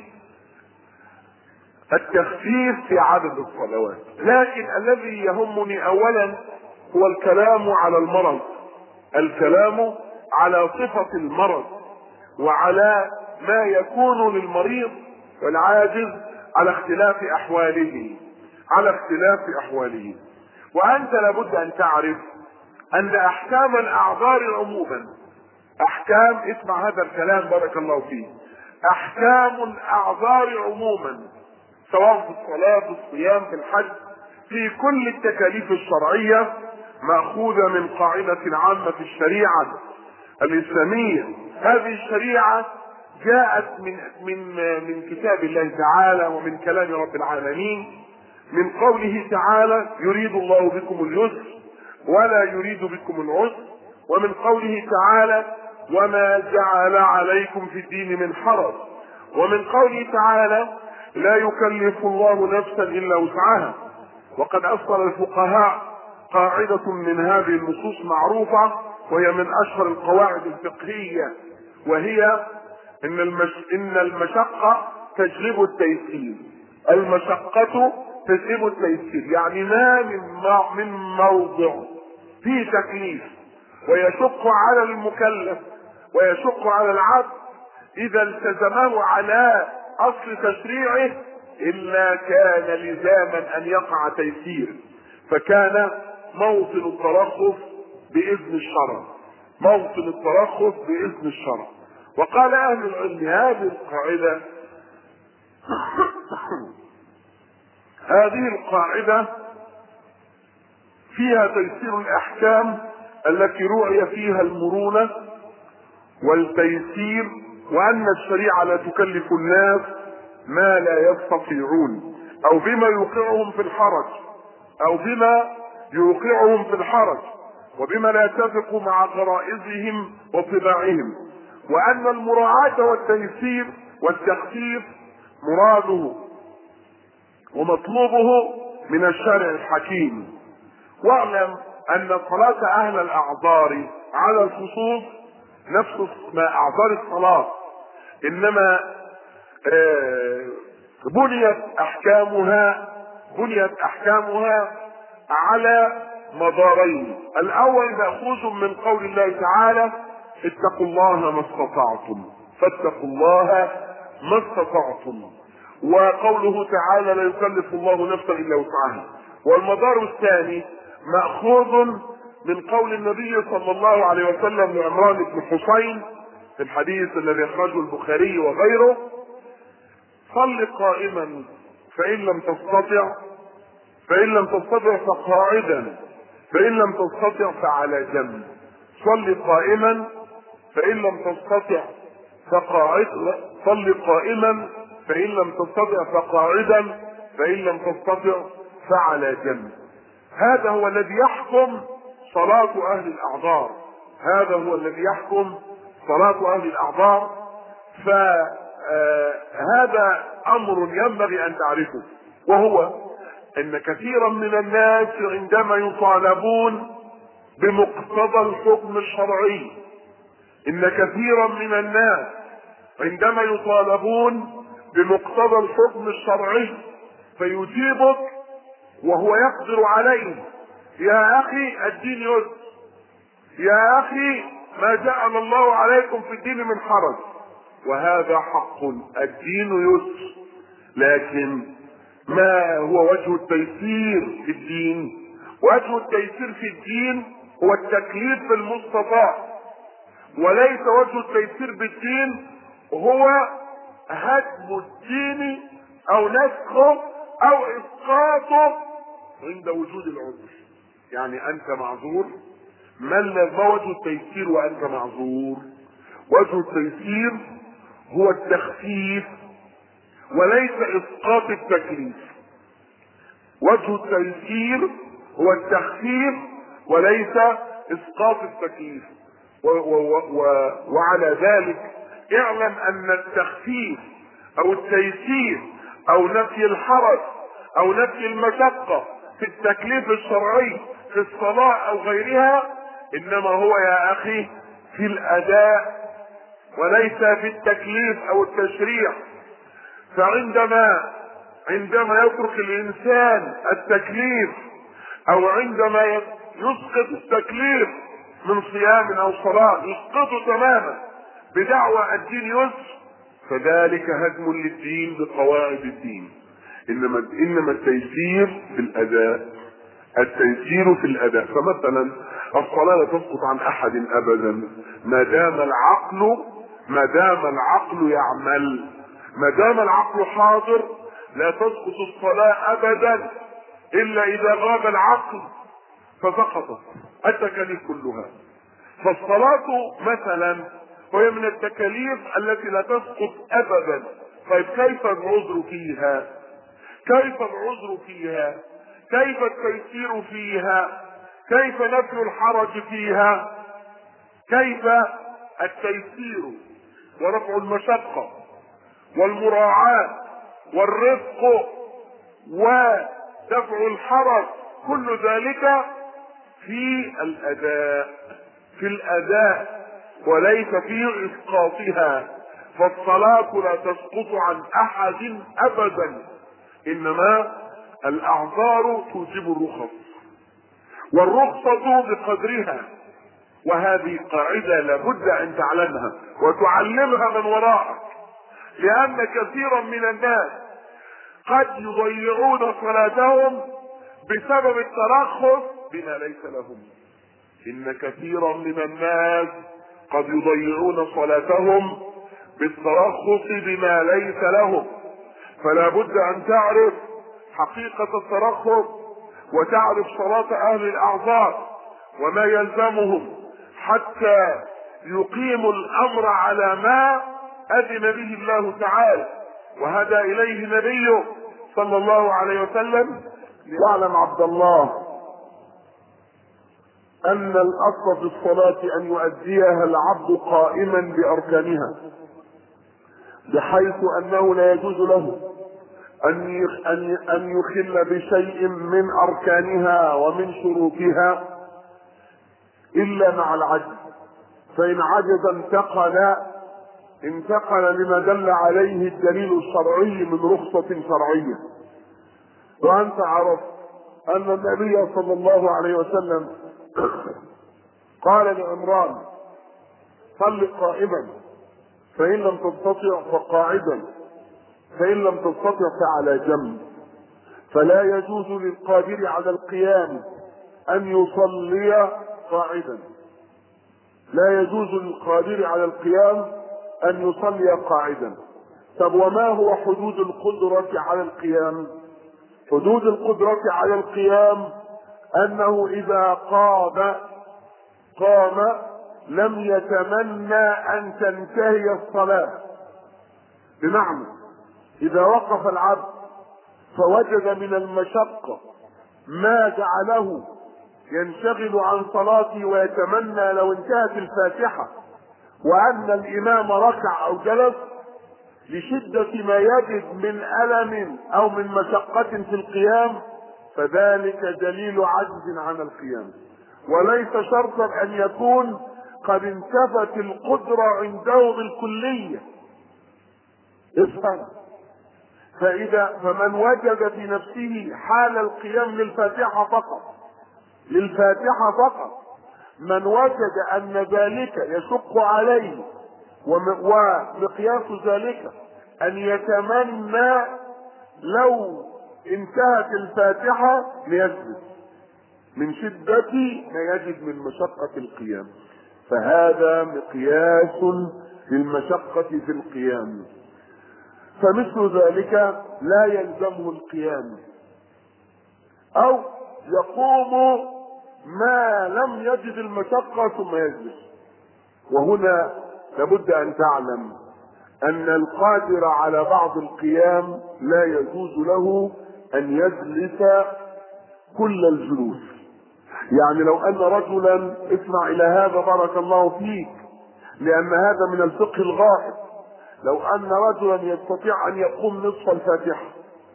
التخفيف في عدد الصلوات. لكن الذي يهمني أولا هو الكلام على المرض، الكلام على صفة المرض وعلى ما يكون للمريض والعاجز على اختلاف أحواله على اختلاف أحواله. وأنت لابد أن تعرف أن أحكام الأعذار عموما، أحكام، اسمع هذا الكلام بارك الله فيه، أحكام الأعذار عموما سواء في الصلاة في الصيام في الحج في كل التكاليف الشرعية مأخوذة من قاعدة عامة في الشريعة الإسلامية. هذه الشريعة جاءت من من من كتاب الله تعالى ومن كلام رب العالمين، من قوله تعالى يريد الله بكم اليسر ولا يريد بكم العسر، ومن قوله تعالى وما جعل عليكم في الدين من حرج، ومن قوله تعالى لا يكلف الله نفسا إلا وسعها. وقد أصل الفقهاء قاعدة من هذه النصوص معروفة، وهي من أشهر القواعد الفقهية، وهي إن المش... إن المشقة تجلب التيسير. المشقة تجلب التيسير، يعني ما من من موضع فيه تكليف ويشق على المكلف ويشق على العبد إذا التزمه على أصل تشريعه إلا كان لزاما أن يقع تيسير، فكان موطن الترخص بإذن الشرع، موطن الترخص بإذن الشرع. وقال أهل العلم هذه القاعدة هذه القاعدة فيها تيسير الأحكام التي رعي فيها المرونة والتيسير، وأن الشريعة لا تكلف الناس ما لا يستطيعون أو بما يوقعهم في الحرج أو بما يوقعهم في الحرج وبما لا يتفق مع غرائزهم وطباعهم، وأن المراعاة والتيسير والتخفيف مراده ومطلوبه من الشارع الحكيم. واعلم أن صلاة أهل الأعذار على الخصوص نفس ما أعذار الصلاة، إنما آه بنيت أحكامها بنيت أحكامها على مدارين. الأول مأخوذ من قول الله تعالى اتقوا الله ما استطعتم، فاتقوا الله ما استطعتم، وقوله تعالى لا يكلف الله نفسا إلا وسعها. والمدار الثاني مأخوذ من قول النبي صلى الله عليه وسلم لعمران بن حسين في الحديث الذي أخرجه البخاري وغيره: صل قائما فإن لم تستطع فإن لم تستطع فقاعدا فإن لم تستطع فعلى جنب. صل قائما فإن لم تستطع فقاعدا صل قائما فإن لم تستطع فقاعدا فإن لم تستطع فعلى جنب. هذا هو الذي يحكم صلاة أهل الأعذار، هذا هو الذي يحكم صلاة أهل الأعذار. فهذا أمر ينبغي أن تعرفه، وهو أن كثيرا من الناس عندما يطالبون بمقتضى الحكم الشرعي إن كثيرا من الناس عندما يطالبون بمقتضى الحكم الشرعي فيجيبك وهو يقدر عليه: يا أخي الدين يسر، يا أخي ما جعل الله عليكم في الدين من حرج. وهذا حق، الدين يسر، لكن ما هو وجه التيسير في الدين؟ وجه التيسير في الدين هو التكليف بالمستطاع، وليس وجه التيسير بالدين هو هدم الدين او نسخه او اسقاطه عند وجود العذر. يعني انت معذور، ما وجه التيسير وانت معذور؟ وجه التيسير هو التخفيف وليس اسقاط التكليف. وجه التيسير هو التخفيف وليس اسقاط التكليف. و و و وعلى ذلك اعلم ان التخفيف او التيسير او نفي الحرج او نفي المشقة في التكليف الشرعي في الصلاة او غيرها انما هو يا اخي في الاداء وليس في التكليف او التشريع. فعندما عندما يترك الانسان التكليف او عندما يسقط التكليف من صيام او صلاة يسقطه تماما بدعوى الدين يسر، فذلك هدم للدين بقواعد الدين. انما انما التيسير في الاداء، التيسير في الاداء. فمثلا الصلاة لا تسقط عن احد ابدا ما دام العقل ما دام العقل يعمل، ما دام العقل حاضر لا تسقط الصلاة ابدا الا اذا غاب العقل. فسقطت التكاليف كلها. فالصلاة مثلا وهي من التكاليف التي لا تسقط ابدا. طيب كيف العذر فيها؟ كيف العذر فيها؟ كيف التيسير فيها؟ كيف نفي الحرج فيها؟ كيف التيسير ورفع المشقة والمراعاة والرفق ودفع الحرج، كل ذلك في الأداء، في الأداء وليس في إسقاطها. فالصلاة لا تسقط عن أحد أبدا، إنما الأعذار توجب الرخص، والرخصة بقدرها. وهذه قاعدة لابد أن تعلمها وتعلمها من وراءك، لأن كثيرا من الناس قد يضيعون صلاتهم بسبب الترخص بما ليس لهم. إن كثيرا من الناس قد يضيعون صلاتهم بالترخص بما ليس لهم. فلا بد أن تعرف حقيقة الترخص، وتعرف صلاة أهل الأعذار وما يلزمهم حتى يقيموا الأمر على ما أذن به الله تعالى وهدى إليه نبيه صلى الله عليه وسلم. يعلم عبد الله أن الأصل في الصلاة أن يؤديها العبد قائما بأركانها، بحيث أنه لا يجوز له أن أن يخل بشيء من أركانها ومن شروطها إلا مع العجز. فإن عجز انتقل انتقل لما دل عليه الدليل الشرعي من رخصة شرعية. وأنت عرفت أن النبي صلى الله عليه وسلم قال لعمران: صل قائما، فإن لم تستطع فقاعدا، فإن لم تستطع فعلى جنب. فلا يجوز للقادر على القيام أن يصلي قاعدا، لا يجوز للقادر على القيام أن يصلي قاعدا. طب وما هو حدود القدرة على القيام؟ حدود القدرة على القيام أنه إذا قام قام لم يتمنى أن تنتهي الصلاة. بمعنى إذا وقف العبد فوجد من المشقة ما جعله ينشغل عن صلاته ويتمنى لو انتهت الفاتحة وأن الإمام ركع أو جلس، لشدة ما يجد من ألم أو من مشقة في القيام، فذلك دليل عجز عن القيام، وليس شرطا أن يكون قد انتفت القدرة عنده بالكلية. افهم. فإذا فمن وجد في نفسه حال القيام للفاتحة فقط للفاتحة فقط من وجد أن ذلك يشق عليه ومقياس ذلك أن يتمنى لو انتهت الفاتحة ليسجد من شدة ما يجد من مشقة القيام، فهذا مقياس للمشقة في القيام. فمثل ذلك لا يلزمه القيام، أو يقوم ما لم يجد المشقة ثم يجلس. وهنا لابد أن تعلم أن القادر على بعض القيام لا يجوز له أن يجلس كل الجلوس. يعني لو أن رجلا، اسمع إلى هذا بارك الله فيك لأن هذا من الفقه الغائب، لو أن رجلا يستطيع أن يقوم نصف الفاتحة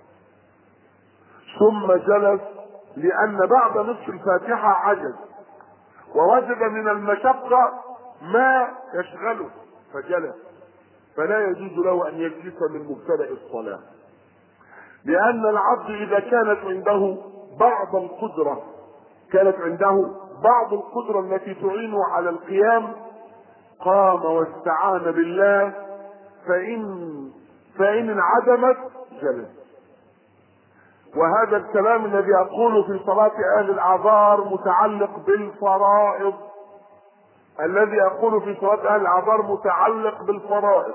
ثم جلس لأن بعد نصف الفاتحة عجز ووجد من المشقة ما يشغله فجلس، فلا يجوز له أن يجلس من مبتدأ الصلاة، لأن العبد إذا كانت عنده بعض القدرة كانت عنده بعض القدرة التي تعينه على القيام قام واستعان بالله، فإن فإن انعدمت جلس. وهذا الكلام الذي أقوله في صلاة أهل الأعذار متعلق بالفرائض، الذي أقوله في صلاة أهل الأعذار متعلق بالفرائض.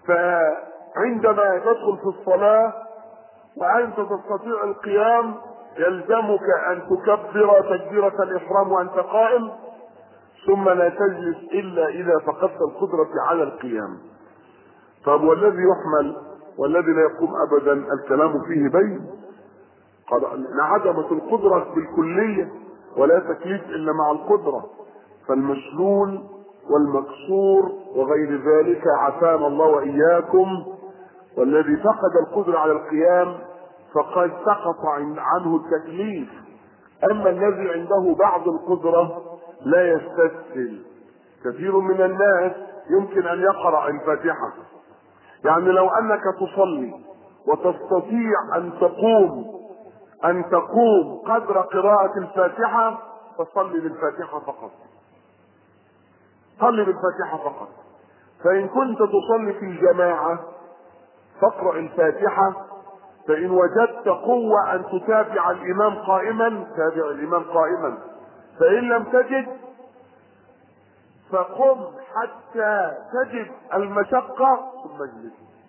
فعندما تدخل في الصلاة وأنت تستطيع القيام يلزمك ان تكبر تكبيرة الاحرام وانت قائم، ثم لا تجلس الا اذا فقدت القدرة على القيام. طب والذي يحمل والذي لا يقوم ابدا الكلام فيه بين، قد انعدمت القدرة بالكلية ولا تكليف الا مع القدرة، فالمشلول والمكسور وغير ذلك عافانا الله واياكم، والذي فقد القدرة على القيام فقد سقط عنه التكليف. اما الذي عنده بعض القدرة لا يستسهل. كثير من الناس يمكن ان يقرأ الفاتحة، يعني لو انك تصلي وتستطيع ان تقوم ان تقوم قدر قراءة الفاتحة فصلي بالفاتحة فقط، صلي بالفاتحة فقط. فان كنت تصلي في الجماعة فاقرأ الفاتحة، فان وجدت قوة ان تتابع الامام قائما تابع الامام قائما، فان لم تجد فقم حتى تجد المشقة ثم اجلس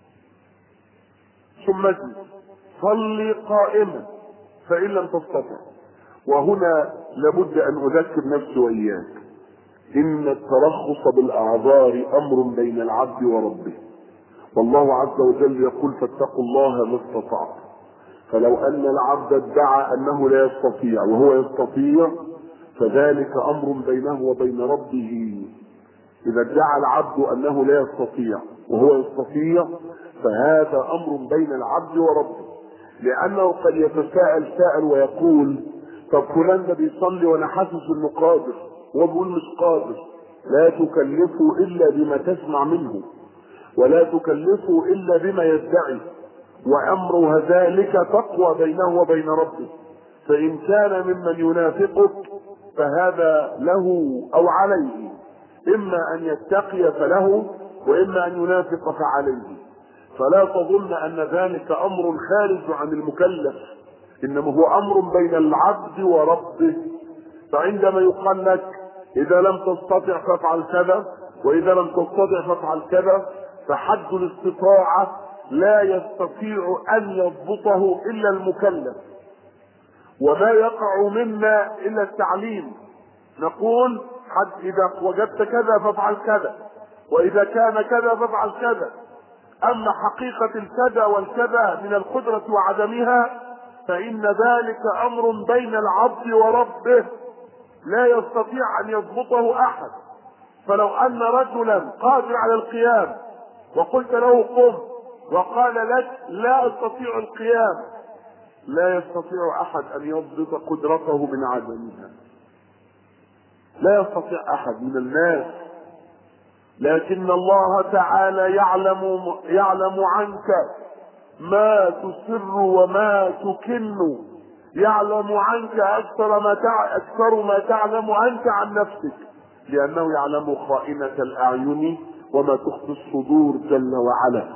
ثم اجلس صلي قائما فان لم تستطع. وهنا لابد ان اذكر نفسي واياك ان الترخص بالاعذار امر بين العبد وربه، والله عز وجل يقول فاتقوا الله ما استطعتم. فلو ان العبد ادعى انه لا يستطيع وهو يستطيع فذلك امر بينه وبين ربه. اذا ادعى العبد انه لا يستطيع وهو يستطيع فهذا امر بين العبد وربه، لانه قد يتساءل سائل ويقول طب فلان ده بيصلي وانا حاسس انه قادر وهو بيقول مش قادر. لا تكلفه الا بما تسمع منه، ولا تكلفه الا بما يدعي، وامر ذلك تقوى بينه وبين ربه. فان كان ممن ينافقك فهذا له او عليه، اما ان يتقي فله واما ان ينافق فعليه. فلا تظن ان ذلك امر خارج عن المكلف، انما هو امر بين العبد وربه. فعندما يقال لك اذا لم تستطع فافعل كذا واذا لم تستطع فافعل كذا، فحد الاستطاعة لا يستطيع ان يضبطه الا المكلف، وما يقع منا الا التعليم. نقول حد اذا وجدت كذا فافعل كذا واذا كان كذا فافعل كذا. اما حقيقة الكذا والكذا من القدرة وعدمها فان ذلك امر بين العبد وربه لا يستطيع ان يضبطه احد. فلو ان رجلا قادر على القيام وقلت له قم وقال لك لا استطيع القيام، لا يستطيع احد ان يضبط قدرته من عدمها، لا يستطيع احد من الناس. لكن الله تعالى يعلم يعلم عنك ما تسر وما تكن، يعلم عنك اكثر ما تع... اكثر ما تعلم انت عن نفسك، لانه يعلم خائنة الاعين وما تخفي الصدور جل وعلا.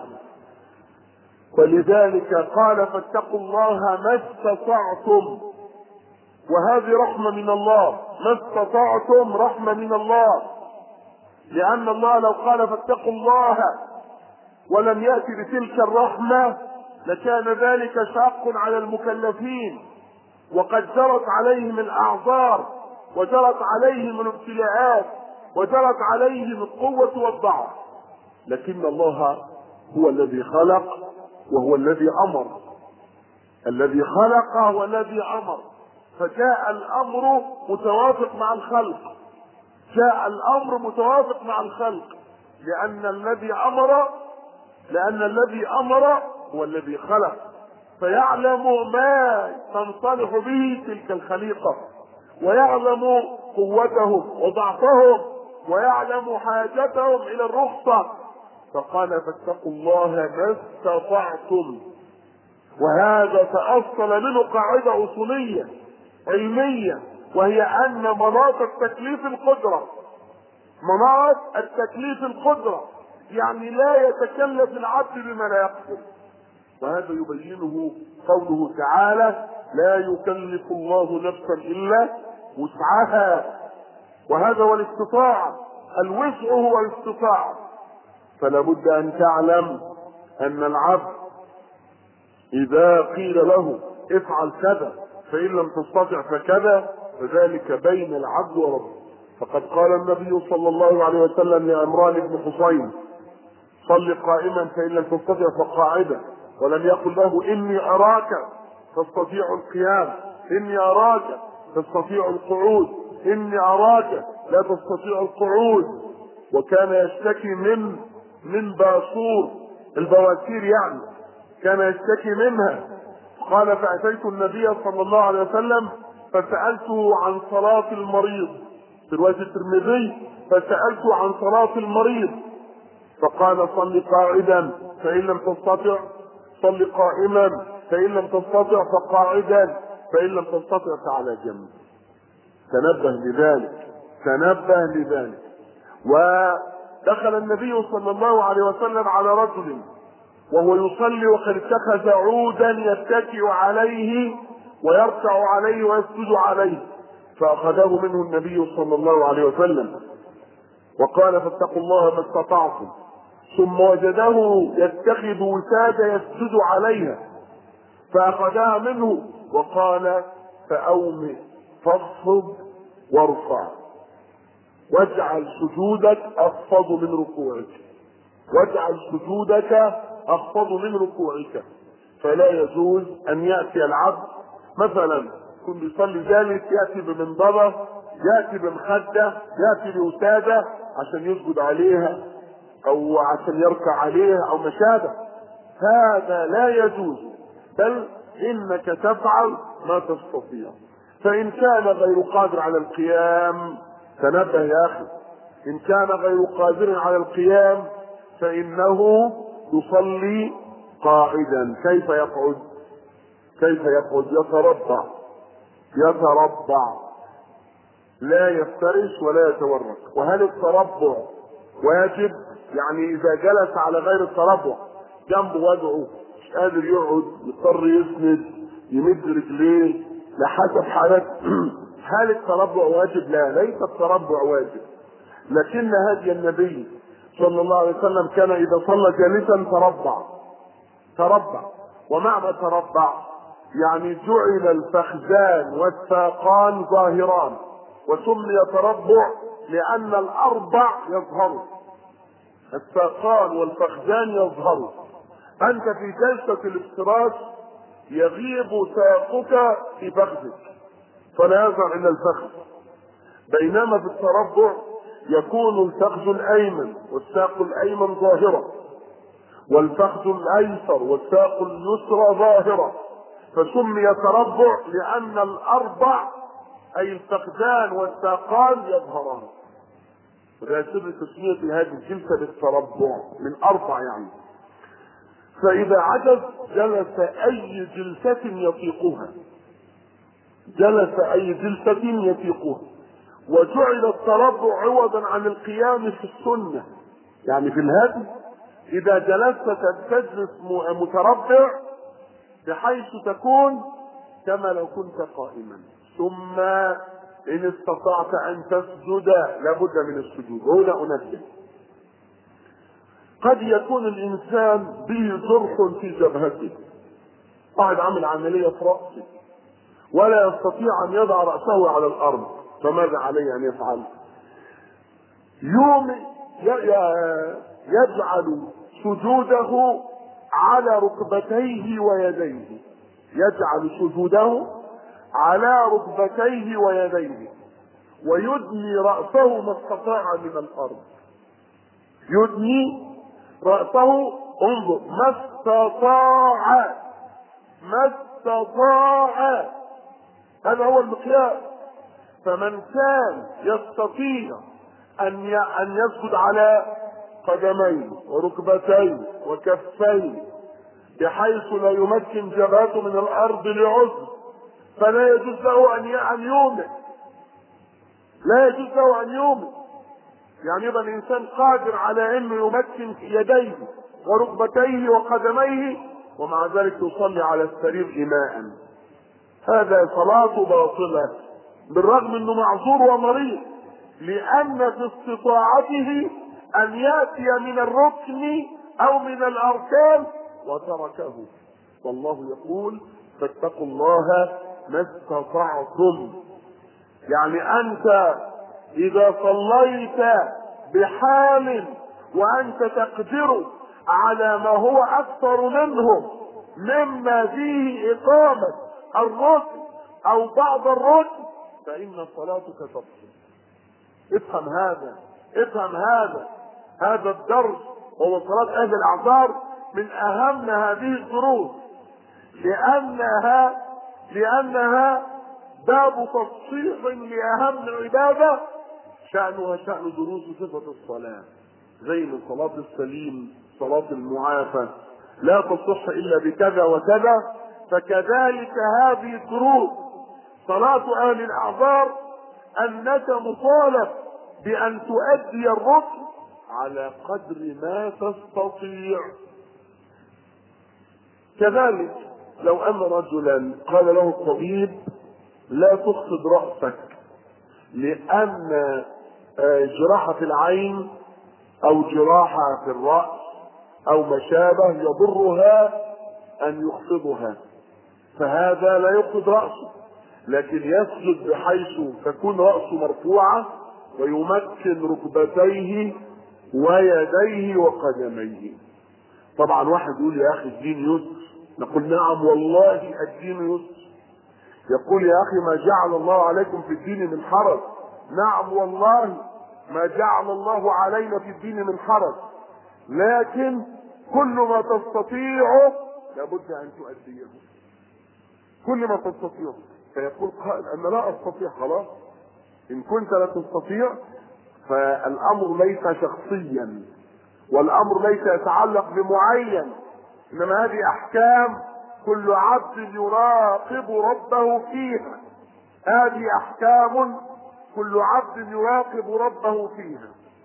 ولذلك قال فاتقوا الله ما استطعتم، وهذه رحمة من الله. ما استطعتم رحمة من الله، لأن الله لو قال فاتقوا الله ولم يأتي بتلك الرحمة لكان ذلك شاق على المكلفين، وقد جرت عليهم الأعذار وجرت عليهم الابتلاءات وجرت عليهم القوة والضعف. لكن الله هو الذي خلق وهو الذي أمر، الذي خلق هو الذي أمر، فجاء الأمر متوافق مع الخلق، جاء الأمر متوافق مع الخلق، لأن الذي أمر لأن الذي أمر هو الذي خلق، فيعلم ما تنصلح به تلك الخليقة، ويعلم قوتهم وضعفهم، ويعلم حاجتهم إلى الرخصة. فقال فاتقوا الله ما استطعتم. وهذا تأصل منه قاعدة أصولية علمية، وهي أن مناط التكليف القدرة، مناط التكليف القدرة، يعني لا يتكلف العبد بما لا يقدر. وهذا يبينه قوله تعالى لا يكلف الله نفسا إلا وسعها، وهذا هو الاستطاعة، الوسع هو الاستطاعة. فلا بد أن تعلم أن العبد إذا قيل له افعل كذا فإن لم تستطع فكذا، فذلك بين العبد وربه. فقد قال النبي صلى الله عليه وسلم لعمران بن حسين: صل قائما فإن لم تستطع فقاعدا، ولم يقل له: إني أراك تستطيع القيام، إني أراك تستطيع القعود، إني أراك لا تستطيع القعود. وكان يشتكي من من باصور البواسير، يعني كان يشتكي منها. قال: فأتيت النبي صلى الله عليه وسلم فسألته عن صلاة المريض، في رواية الترمذي: فسألته عن صلاة المريض فقال: صل قاعدا فإن لم تستطع، صل قائما فإن لم تستطع فقاعدا، فإن لم تستطع فعلى جنب. تنبه لذلك، تنبه لذلك. ودخل النبي صلى الله عليه وسلم على رجل وهو يصلي وقد اتخذ عودا يتكئ عليه ويركع عليه ويسجد عليه، فأخذه منه النبي صلى الله عليه وسلم وقال: فاتقوا الله ما استطعتم. ثم وجده يتخذ وسادة يسجد عليها، فأخذها منه وقال: فأومئ فاخفض وارفع، واجعل سجودك أخفض من ركوعك، واجعل سجودك أخفض من ركوعك. فلا يجوز أن يأتي العبد مثلا كن بيصلي جالس يأتي بمنضبة، يأتي بمخدة، يأتي بوسادة عشان يسجد عليها أو عشان يركع عليها أو ما شابه. هذا لا يجوز، بل إنك تفعل ما تستطيع. فإن كان غير قادر على القيام، تنبه يا أخي، إن كان غير قادر على القيام فإنه يصلي قاعدا. كيف يقعد؟ كيف يقعد؟ يتربع، يتربع لا يفترش ولا يتورك. وهل التربع واجب؟ يعني إذا جلس على غير التربع جنبه وجعه مش قادر يقعد، يضطر يسند، يمد رجليه لحسب حالته. هل التربع واجب؟ لا، ليس التربع واجب، لكن هدي النبي صلى الله عليه وسلم كان إذا صلى جالسا تربع. تربع، ومعنى تربع يعني جعل الفخذان والساقان ظاهران، وسمي تربع لأن الأربع يظهر، الساقان والفخذان يظهر. أنت في جلسة الافتراش يغيب ساقك في فخذك فلا يظهر إلا الفخذ، بينما في التربع يكون الفخذ الأيمن والساق الأيمن ظاهرة، والفخذ الأيسر والساق اليسرى ظاهرة، فسمي تربع لأن الأربع أي الفخذان والساقان يظهران. وده سر تسمية هذه الجلسة بالتربع، من أربع يعني. فإذا عجز جلس أي جلسة يطيقها، جلس أي جلسة يطيقها. وجعل التربع عوضا عن القيام في السنة، يعني في الهدي إذا جلست تجلس متربع بحيث تكون كما لو كنت قائما، ثم إن استطعت أن تسجد لابد من السجود. هنا أنبه، قد يكون الإنسان به جرح في جبهته، قاعد عمل عملية في رأسه ولا يستطيع أن يضع رأسه على الأرض، فماذا عليه أن يفعل؟ يوم يجعل سجوده على ركبتيه ويديه، يجعل سجوده على ركبتيه ويديه، ويدني رأسه ما استطاع من الأرض، يدني رأسه، انظر، ما استطاع، ما استطاع، هذا هو المقياس. فمن كان يستطيع أن أن يسجد على قدميه وركبتيه وكفيه بحيث لا يمكن جبهته من الأرض لعذر، فلا يجوز له أن يومئ، لا يجوز له أن يومئ. يعني يبقى الإنسان قادر على أنه يمكن يديه وركبتيه وقدميه ومع ذلك يصلي على السرير إيماء، هذا صلاته باطلة بالرغم أنه معذور ومريض، لأن في استطاعته أن يأتي من الركن أو من الأركان وتركه. والله يقول: فاتقوا الله ما استطعتم. يعني انت اذا صليت بحال وانت تقدر على ما هو اكثر منه مما فيه اقامة الركن او بعض الركن فان صلاتك تبطل. افهم هذا، افهم هذا. هذا الدرس وهو صلاة اهل الاعذار من اهم هذه الدروس، لانها لانها باب تصحيح لاهم عبادة شأنها شأن دروس صفة الصلاة، زي من صلاة السليم، صلاة المعافى لا تصح الا بكذا وكذا، فكذلك هذه الدروس صلاة اهل الاعذار انك مطالب بان تؤدي الركن على قدر ما تستطيع. كذلك لو ان رجلا قال له الطبيب لا تخفض رأسك لان جراحة العين او جراحة في الرأس او ما شابه يضرها ان يخفضها، فهذا لا يخفض رأسه، لكن يسجد بحيث تكون رأسه مرفوعة ويمكن ركبتيه ويديه وقدميه. طبعا واحد يقول يا اخي الدين يسر، نقول نعم والله الدين يسر. يقول يا اخي ما جعل الله عليكم في الدين من حرج، نعم والله ما جعل الله علينا في الدين من حرج، لكن كل ما تستطيعه لابد ان تؤديه، كل ما تستطيعه. فيقول قائل انا لا استطيع، خلاص ان كنت لا تستطيع فالامر ليس شخصيا، والامر ليس يتعلق بمعين، انما هذه احكام كل عبد يراقب ربه فيها، هذه احكام كل عبد يراقب ربه فيها.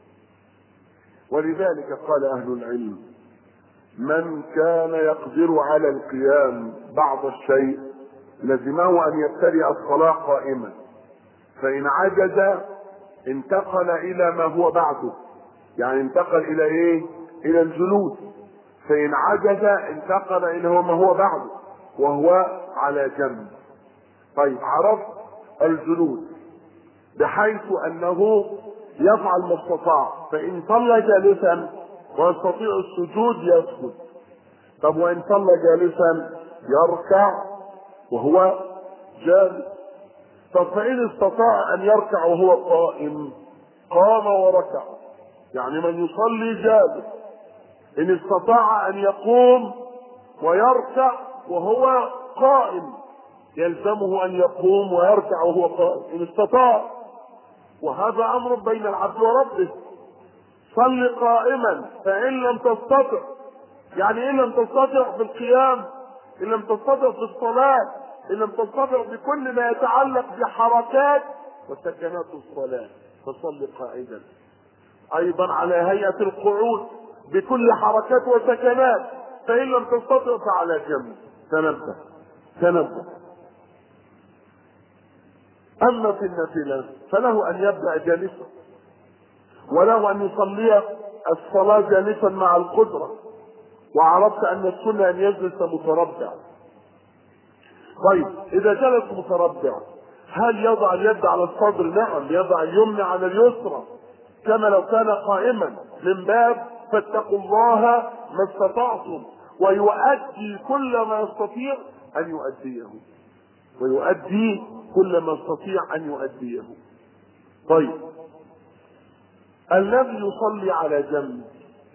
ولذلك قال اهل العلم من كان يقدر على القيام بعض الشيء لزمه ان يبتدئ الصلاة قائما، فان عجز انتقل الى ما هو بعده، يعني انتقل الى ايه؟ الى الجلوس. فان عجز انتقل الى ما هو بعده وهو على جنب. طيب عرفت الجلوس بحيث انه يفعل ما استطاع، فان صلى جالسا ويستطيع السجود يسجد. طب وان صلى جالسا يركع وهو جالس. طب فان استطاع ان يركع وهو قائم قام وركع، يعني من يصلي جالس. ان استطاع ان يقوم ويركع وهو قائم يلزمه ان يقوم ويركع وهو قائم ان استطاع، وهذا امر بين العبد وربه. صل قائما فان لم تستطع، يعني ان لم تستطع في القيام، ان لم تستطع في الصلاة، ان لم تستطع بكل ما يتعلق بحركات وسكنات الصلاة فصل قائدا. ايضا على هيئة القعود بكل حركات وسكنات، فان لم تستطع فعلى جنب. تنبه تنبه. اما في النافلة فله ان يبدأ جالسا، وله ان يصلي الصلاة جالسا مع القدرة، وعرفت ان السنة ان يجلس متربع. طيب اذا جلس متربع هل يضع اليد على الصدر؟ نعم، يضع اليمنى على اليسرى كما لو كان قائما، من باب فاتقوا الله ما استطعتم، ويؤدي كل ما يستطيع ان يؤديه، ويؤدي كل ما يستطيع ان يؤديه. طيب الذي يصلي على جنب،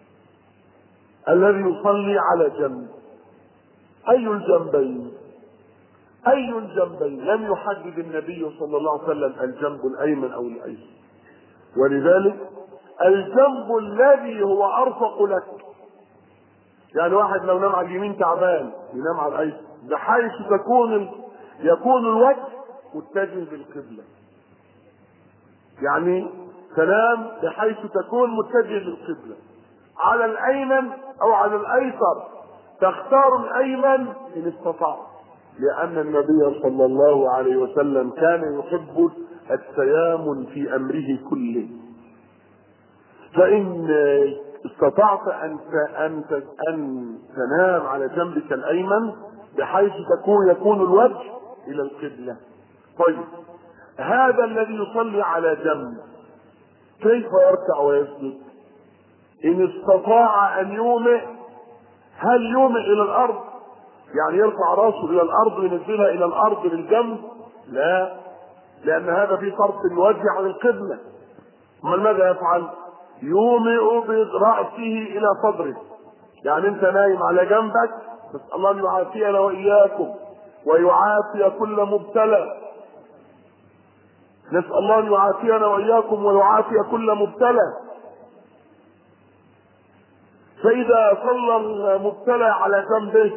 الذي يصلي على جنب اي الجنبين؟ اي الجنبين؟ لم يحدد النبي صلى الله عليه وسلم الجنب الايمن او الايسر، ولذلك الجنب الذي هو ارفق لك. يعني واحد لو نام على اليمين تعبان ينام على الايسر، بحيث تكون يكون الوجه متجه بالقبلة، يعني تنام بحيث تكون متجه بالقبلة على الايمن او على الايسر، تختار الايمن ان استطعت، لان النبي صلى الله عليه وسلم كان يحب التيامن في امره كله. فان استطعت ان ان ان تنام على جنبك الايمن بحيث تكون يكون الوجه الى القبلة. طيب هذا الذي يصلي على جنب كيف يركع ويسجد؟ ان استطاع ان يومئ، هل يومئ الى الارض يعني يرفع راسه الى الارض وينزلها الى الارض للجنب؟ لا، لان هذا في صرف الوجه عن القبلة. امال ماذا يفعل؟ يومئ برأسه الى صدره، يعني انت نايم على جنبك، نسأل الله ان يعافينا واياكم ويعافي كل مبتلى، نسأل الله ان يعافينا واياكم ويعافي كل مبتلى. فاذا صلى المبتلى على جنبه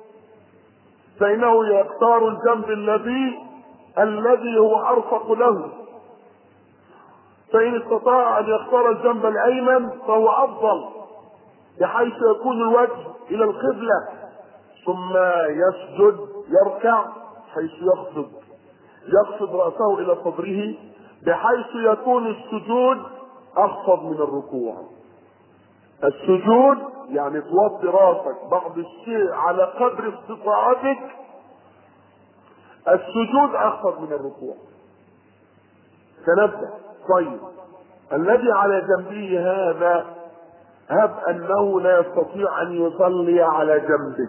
فانه يختار الجنب الذي الذي هو ارفق له، فان استطاع ان يختار الجنب الايمن فهو افضل، بحيث يكون الوجه الى القبلة، ثم يسجد يركع حيث يخفض يخفض رأسه الى صدره، بحيث يكون السجود اخفض من الركوع. السجود يعني توطي راسك بعض الشيء على قدر استطاعتك، السجود اخفض من الركوع. تنبه. طيب الذي على جنبه هذا هب انه لا يستطيع ان يصلي على جنبه،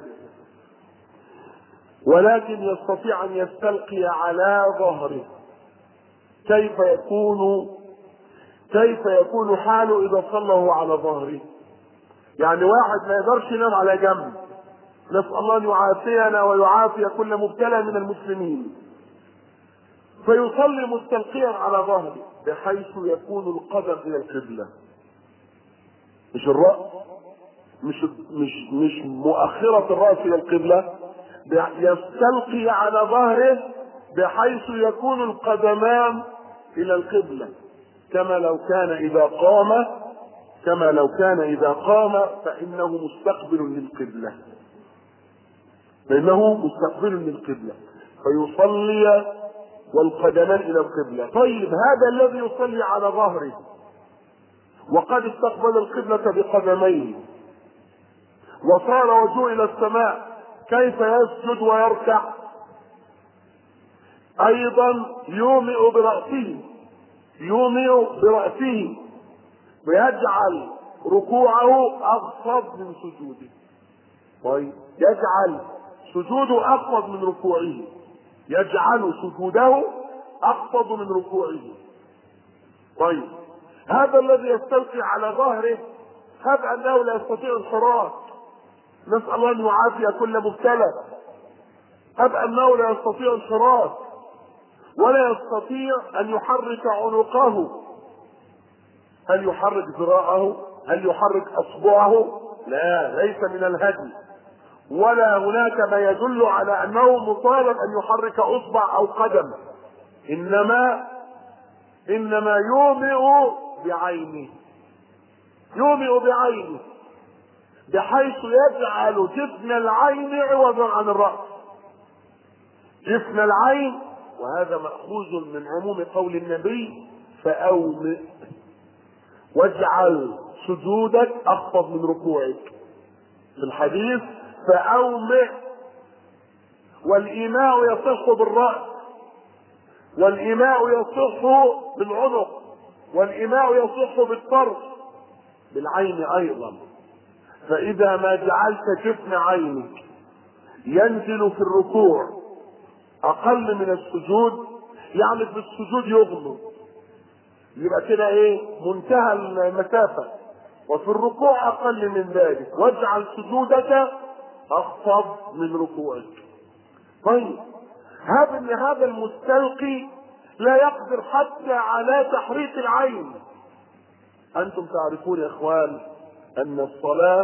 ولكن يستطيع ان يستلقي على ظهره، كيف يكون كيف يكون حاله اذا صلى على ظهره؟ يعني واحد ما يقدرش ينام على جنب، نسأل الله ان يعافينا ويعافي كل مبتلى من المسلمين، فيصلي مستلقيا على ظهره بحيث يكون القدم الى القبلة، مش الرأس، مش مش مش مؤخرة الرأس الى القبلة، يستلقي على ظهره بحيث يكون القدمان الى القبلة، كما لو كان اذا قام كما لو كان اذا قام فانه مستقبل للقبلة فانه مستقبل للقبلة فيصلي والقدمان الى القبلة. طيب هذا الذي يصلي على ظهره وقد استقبل القبلة بقدميه وصار وجهه الى السماء، كيف يسجد ويركع؟ ايضا يومئ برأسه يومئ برأسه ويجعل ركوعه اخفض من سجوده. طيب يجعل سجوده اخفض من ركوعه، يجعل سجوده اخفض من ركوعه. طيب هذا الذي يستلقي على ظهره هب انه لا يستطيع الحراك، نسأل الله ان يعافي كل مبتلى، هب انه لا يستطيع الحراك ولا يستطيع ان يحرك عنقه. هل يحرك ذراعه؟ هل يحرك اصبعه؟ لا، ليس من الهدي، ولا هناك ما يدل على انه مطالب ان يحرك اصبع او قدم، انما انما يومئ بعينه يومئ بعينه بحيث يجعل جفن العين عوضا عن الرأس. جفن العين، وهذا مأخوذ من عموم قول النبي فأومئ، واجعل سجودك أخفض من ركوعك، في الحديث فأومئ. والإيماء يصح بالرأس، والإيماء يصح بالعنق، والإيماء يصح بالطرف، بالعين أيضا. فإذا ما جعلت جفن عينك ينزل في الركوع أقل من السجود، يعني في السجود يغمض، يبقى كده إيه؟ منتهى المسافة، وفي الركوع أقل من ذلك، واجعل سجودك أخفض من ركوعك. طيب هذا ان هذا المستلقي لا يقدر حتى على تحريك العين. انتم تعرفون يا اخوان ان الصلاة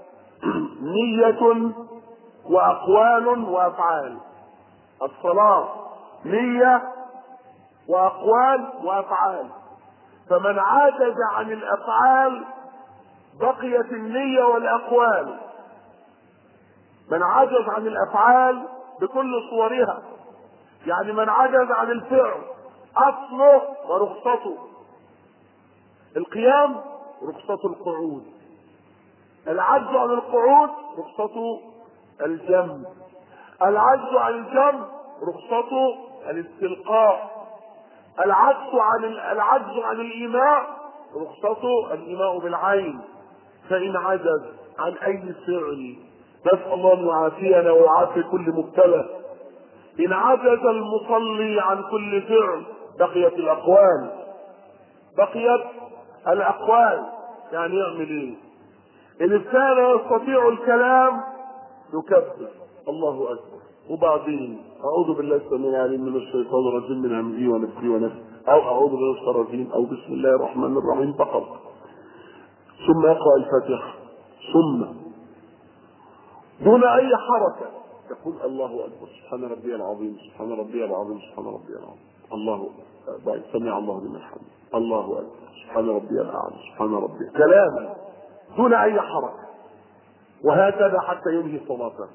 نية واقوال وافعال. الصلاة نية واقوال وافعال، فمن عاجز عن الافعال بقيت النية والاقوال. من عجز عن الافعال بكل صورها، يعني من عجز عن الفعل اصله ورخصته، القيام رخصة القعود، العجز عن القعود رخصة الجنب، العجز عن الجنب رخصته الاستلقاء. العجز عن العجز عن الإيماء رخصته الإيماء بالعين. فإن عجز عن أي فعل نسأل الله أن يعافينا ويعافي كل مبتلى. إن عجز المصلي عن كل فعل بقيت الأقوال بقيت الأقوال يعني يعمل إيه؟ إن كان يستطيع الكلام يكبر الله أكبر، وبعدين أعوذ بالله السميع العليم من الشيطان الرجيم من همزه ونفخه ونفخه، أو أعوذ بالله من الشيطان الرجيم، أو بسم الله الرحمن الرحيم فقط، ثم يقرأ الفاتحة، ثم دون أي حركة يقول الله أكبر سبحان ربي العظيم سبحان ربي العظيم سبحان ربي العظيم الله أكبر سمع الله لمن حمده الله أكبر سبحان ربي الأعلى سبحان ربي، كلاما دون أي حركة، وهكذا حتى ينهي صلاته.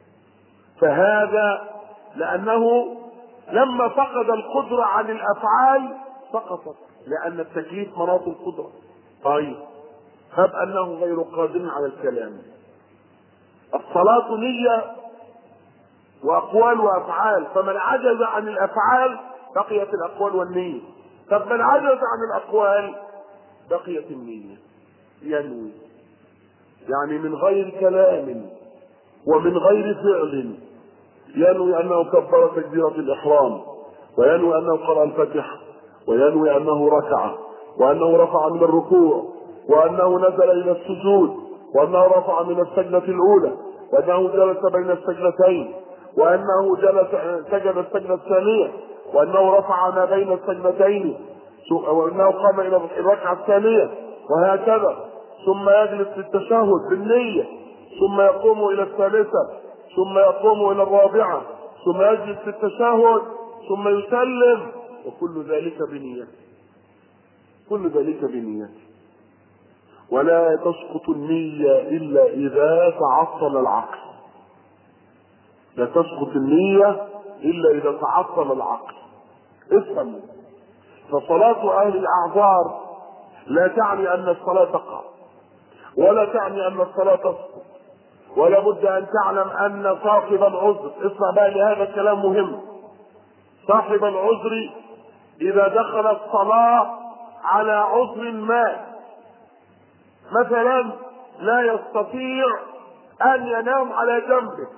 فهذا لأنه لما فقد القدرة عن الأفعال سقطت، لأن التكليف مناط القدرة. طيب هب أنه غير قادر على الكلام. الصلاة نية وأقوال وأفعال، فمن عجز عن الأفعال بقيت الأقوال والنية. طب من عجز عن الأقوال بقيت النية، ينوي يعني من غير كلام ومن غير فعل، ينوي أنه كبر تكبيرة الإحرام، وينوي أنه قرأ الفاتحة، وينوي أنه ركع، وأنه رفع من الركوع، وأنه نزل إلى السجود، وأنه رفع من السجدة الأولى، وأنه جلس بين السجدتين، وأنه جلس سجد السجدة الثانية، وأنه رفع ما بين السجدتين، وأنه قام إلى الركعة الثانية، وهكذا. ثم يجلس في التشهد بالنية، ثم يقوم إلى الثالثة، ثم يقوم إلى الرابعة، ثم يجلس في التشهد، ثم يسلم، وكل ذلك بنية، كل ذلك بنية. ولا تسقط النية إلا إذا تعطل العقل، لا تسقط النية إلا إذا تعطل العقل. افهم، فصلاة أهل الأعذار لا تعني أن الصلاة تقع، ولا تعني أن الصلاة تسقط، ولا بد أن تعلم أن صاحب العذر، اسمع بقى لهذا الكلام مهم، صاحب العذر إذا دخل الصلاة على عذر ما، مثلا لا يستطيع أن ينام على جنبه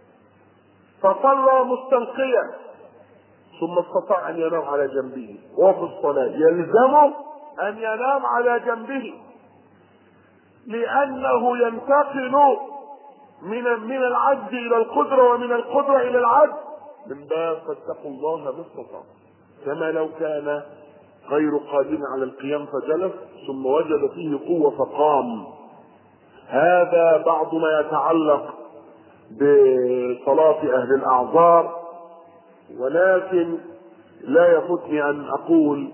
فصلى مستلقيا، ثم استطاع أن ينام على جنبه وهو في الصلاة، يلزمه أن ينام على جنبه، لأنه ينتقل من من العجز إلى القدرة، ومن القدرة إلى العجز، من باب فاتقوا الله ما استطعتم. كما لو كان غير قادر على القيام فجلس ثم وجد فيه قوة فقام. هذا بعض ما يتعلق بصلاة أهل الأعذار، ولكن لا يفوتني أن أقول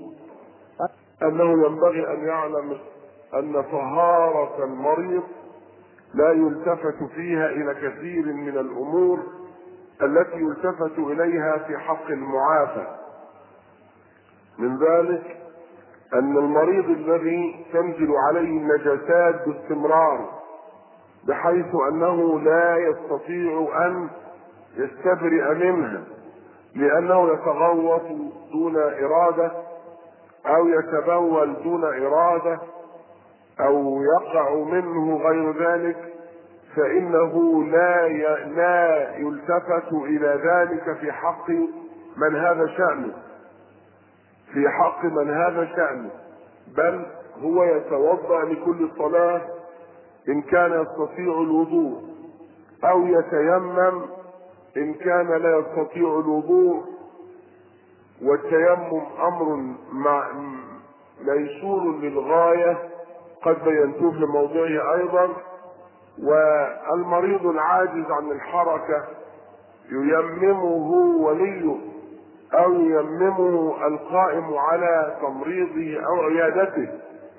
أنه ينبغي أن يعلم أن طهارة المريض لا يلتفت فيها إلى كثير من الأمور التي يلتفت إليها في حق المعافى. من ذلك أن المريض الذي تنزل عليه النجاسات باستمرار بحيث أنه لا يستطيع أن يستبرئ منها، لأنه يتغوط دون إرادة أو يتبول دون إرادة أو يقع منه غير ذلك، فإنه لا لا يلتفت إلى ذلك في حق من هذا شأنه، في حق من هذا شأنه، بل هو يتوضأ لكل صلاة إن كان يستطيع الوضوء، أو يتيمم إن كان لا يستطيع الوضوء. والتيمم أمر ميسور للغاية قد بينته في موضعه أيضا. والمريض العاجز عن الحركة ييممه وليه أو ييممه القائم على تمريضه أو عيادته،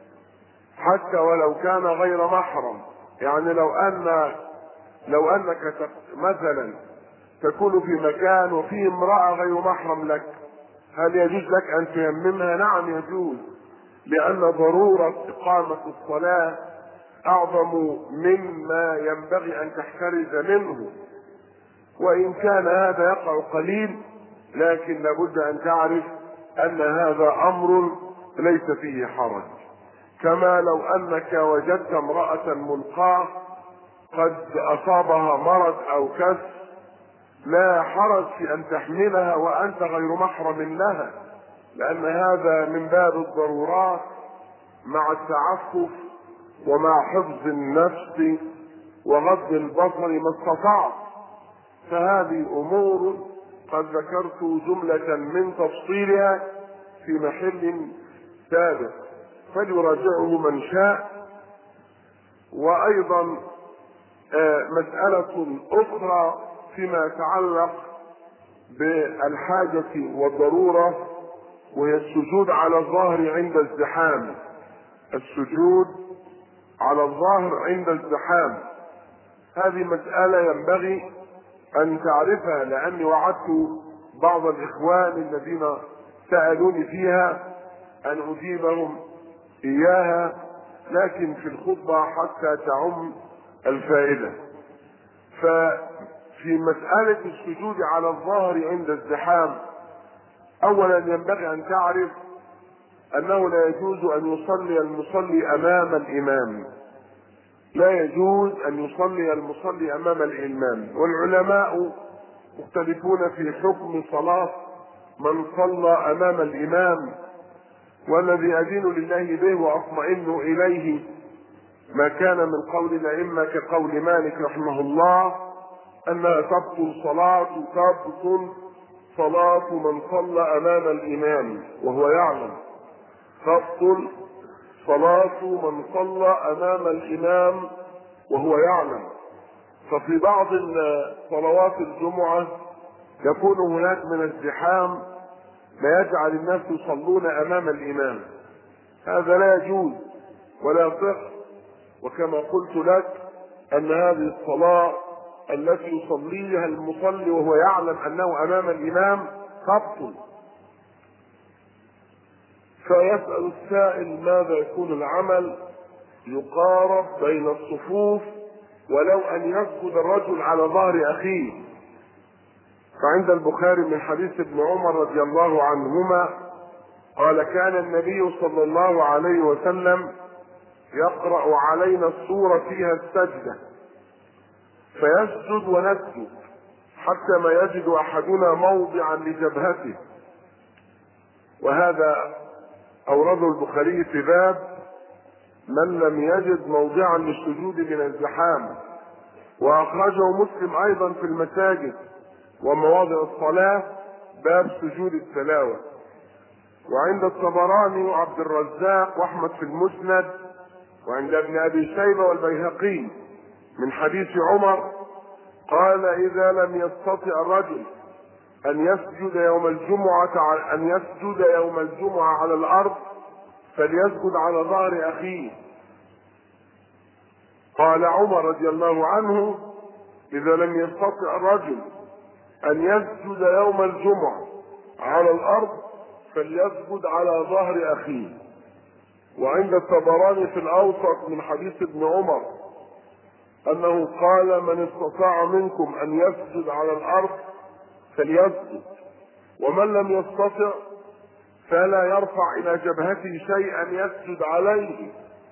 حتى ولو كان غير محرم. يعني لو أن لو أنك مثلا تكون في مكان وفيه امرأة غير محرم لك، هل يجوز لك أن تيممها؟ نعم يجوز، لأن ضرورة إقامة الصلاة أعظم مما ينبغي أن تحترز منه. وإن كان هذا يقع قليل، لكن لابد أن تعرف أن هذا أمر ليس فيه حرج. كما لو أنك وجدت امرأة ملقاة قد أصابها مرض أو كسر، لا حرج في أن تحملها وأنت غير محرم لها، لأن هذا من باب الضرورات مع التعفف ومع حفظ النفس وغض البصر ما استطعت. فهذه أمور قد ذكرت جملة من تفصيلها في محل سابق فليراجعه من شاء. وأيضا مسألة أخرى فيما يتعلق بالحاجة والضرورة، وهي السجود على الظهر عند الزحام. السجود على الظهر عند الزحام هذه مسألة ينبغي أن تعرفها، لأني وعدت بعض الإخوان الذين سألوني فيها أن أجيبهم إياها، لكن في الخطبة حتى تعم الفائدة. ففي مسألة السجود على الظهر عند الزحام، أولا ينبغي أن تعرف أنه لا يجوز أن يصلي المصلي أمام الإمام، لا يجوز أن يصلي المصلي أمام الإمام. والعلماء مختلفون في حكم صلاة من صلى أمام الإمام، والذي أدين لله به وأطمئن إليه ما كان من قول الأئمة كقول مالك رحمه الله أنها تبطل صلاة تبطل صلاة من صلى أمام الإمام وهو يعلم، تبطل صلاة من صلى أمام الإمام وهو يعلم. ففي بعض صلوات الجمعة يكون هناك من الزحام ما يجعل الناس يصلون أمام الإمام، هذا لا يجوز ولا يصح. وكما قلت لك أن هذه الصلاة التي يصليها المصلي وهو يعلم أنه أمام الإمام تبطل. فيسأل السائل ماذا يكون العمل؟ يقارب بين الصفوف ولو أن يسجد الرجل على ظهر أخيه. فعند البخاري من حديث ابن عمر رضي الله عنهما قال كان النبي صلى الله عليه وسلم يقرأ علينا السورة فيها السجدة فيسجد ونسجد حتى ما يجد أحدنا موضعا لجبهته. وهذا أورده البخاري في باب من لم يجد موضعا للسجود من الزحام، وأخرجه مسلم أيضا في المساجد ومواضع الصلاة باب سجود التلاوة. وعند الطبراني وعبد الرزاق وأحمد في المسند وعند ابن أبي شيبة والبيهقي من حديث عمر قال إذا لم يستطع الرجل أن يسجد يوم الجمعة أن يسجد يوم الجمعة على الأرض فليسجد على ظهر أخيه. قال عمر رضي الله عنه إذا لم يستطع الرجل أن يسجد يوم الجمعة على الأرض فليسجد على ظهر أخيه. وعند الطبراني في الأوسط من حديث ابن عمر أنه قال من استطاع منكم أن يسجد على الأرض فليسجد، ومن لم يستطع فلا يرفع إلى جبهته شيئا يسجد عليه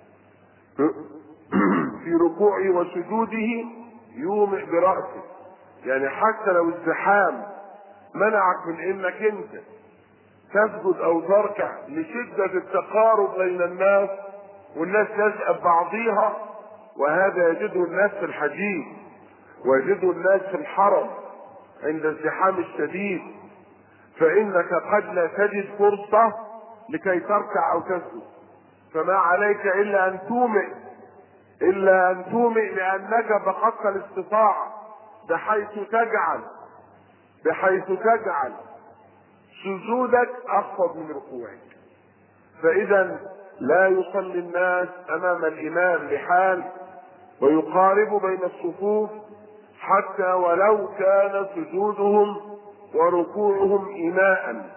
في ركوعه وسجوده يومئ برأسه. يعني حتى لو الزحام منعك من انك انت تسجد او تركع لشدة التقارب بين الناس والناس تسأل بعضيها، وهذا يجده الناس في الحديث ويجده الناس في الحرم عند الزحام الشديد، فإنك قد لا تجد فرصة لكي تركع أو تسجد، فما عليك إلا أن تومئ إلا أن تومئ لأنك فقدت الاستطاعة بحيث تجعل بحيث تجعل سجودك أخفض من ركوعك. فإذا لا يصلي الناس أمام الإمام لحال، ويقارب بين الصفوف حتى ولو كان سجودهم وركوعهم إيماء.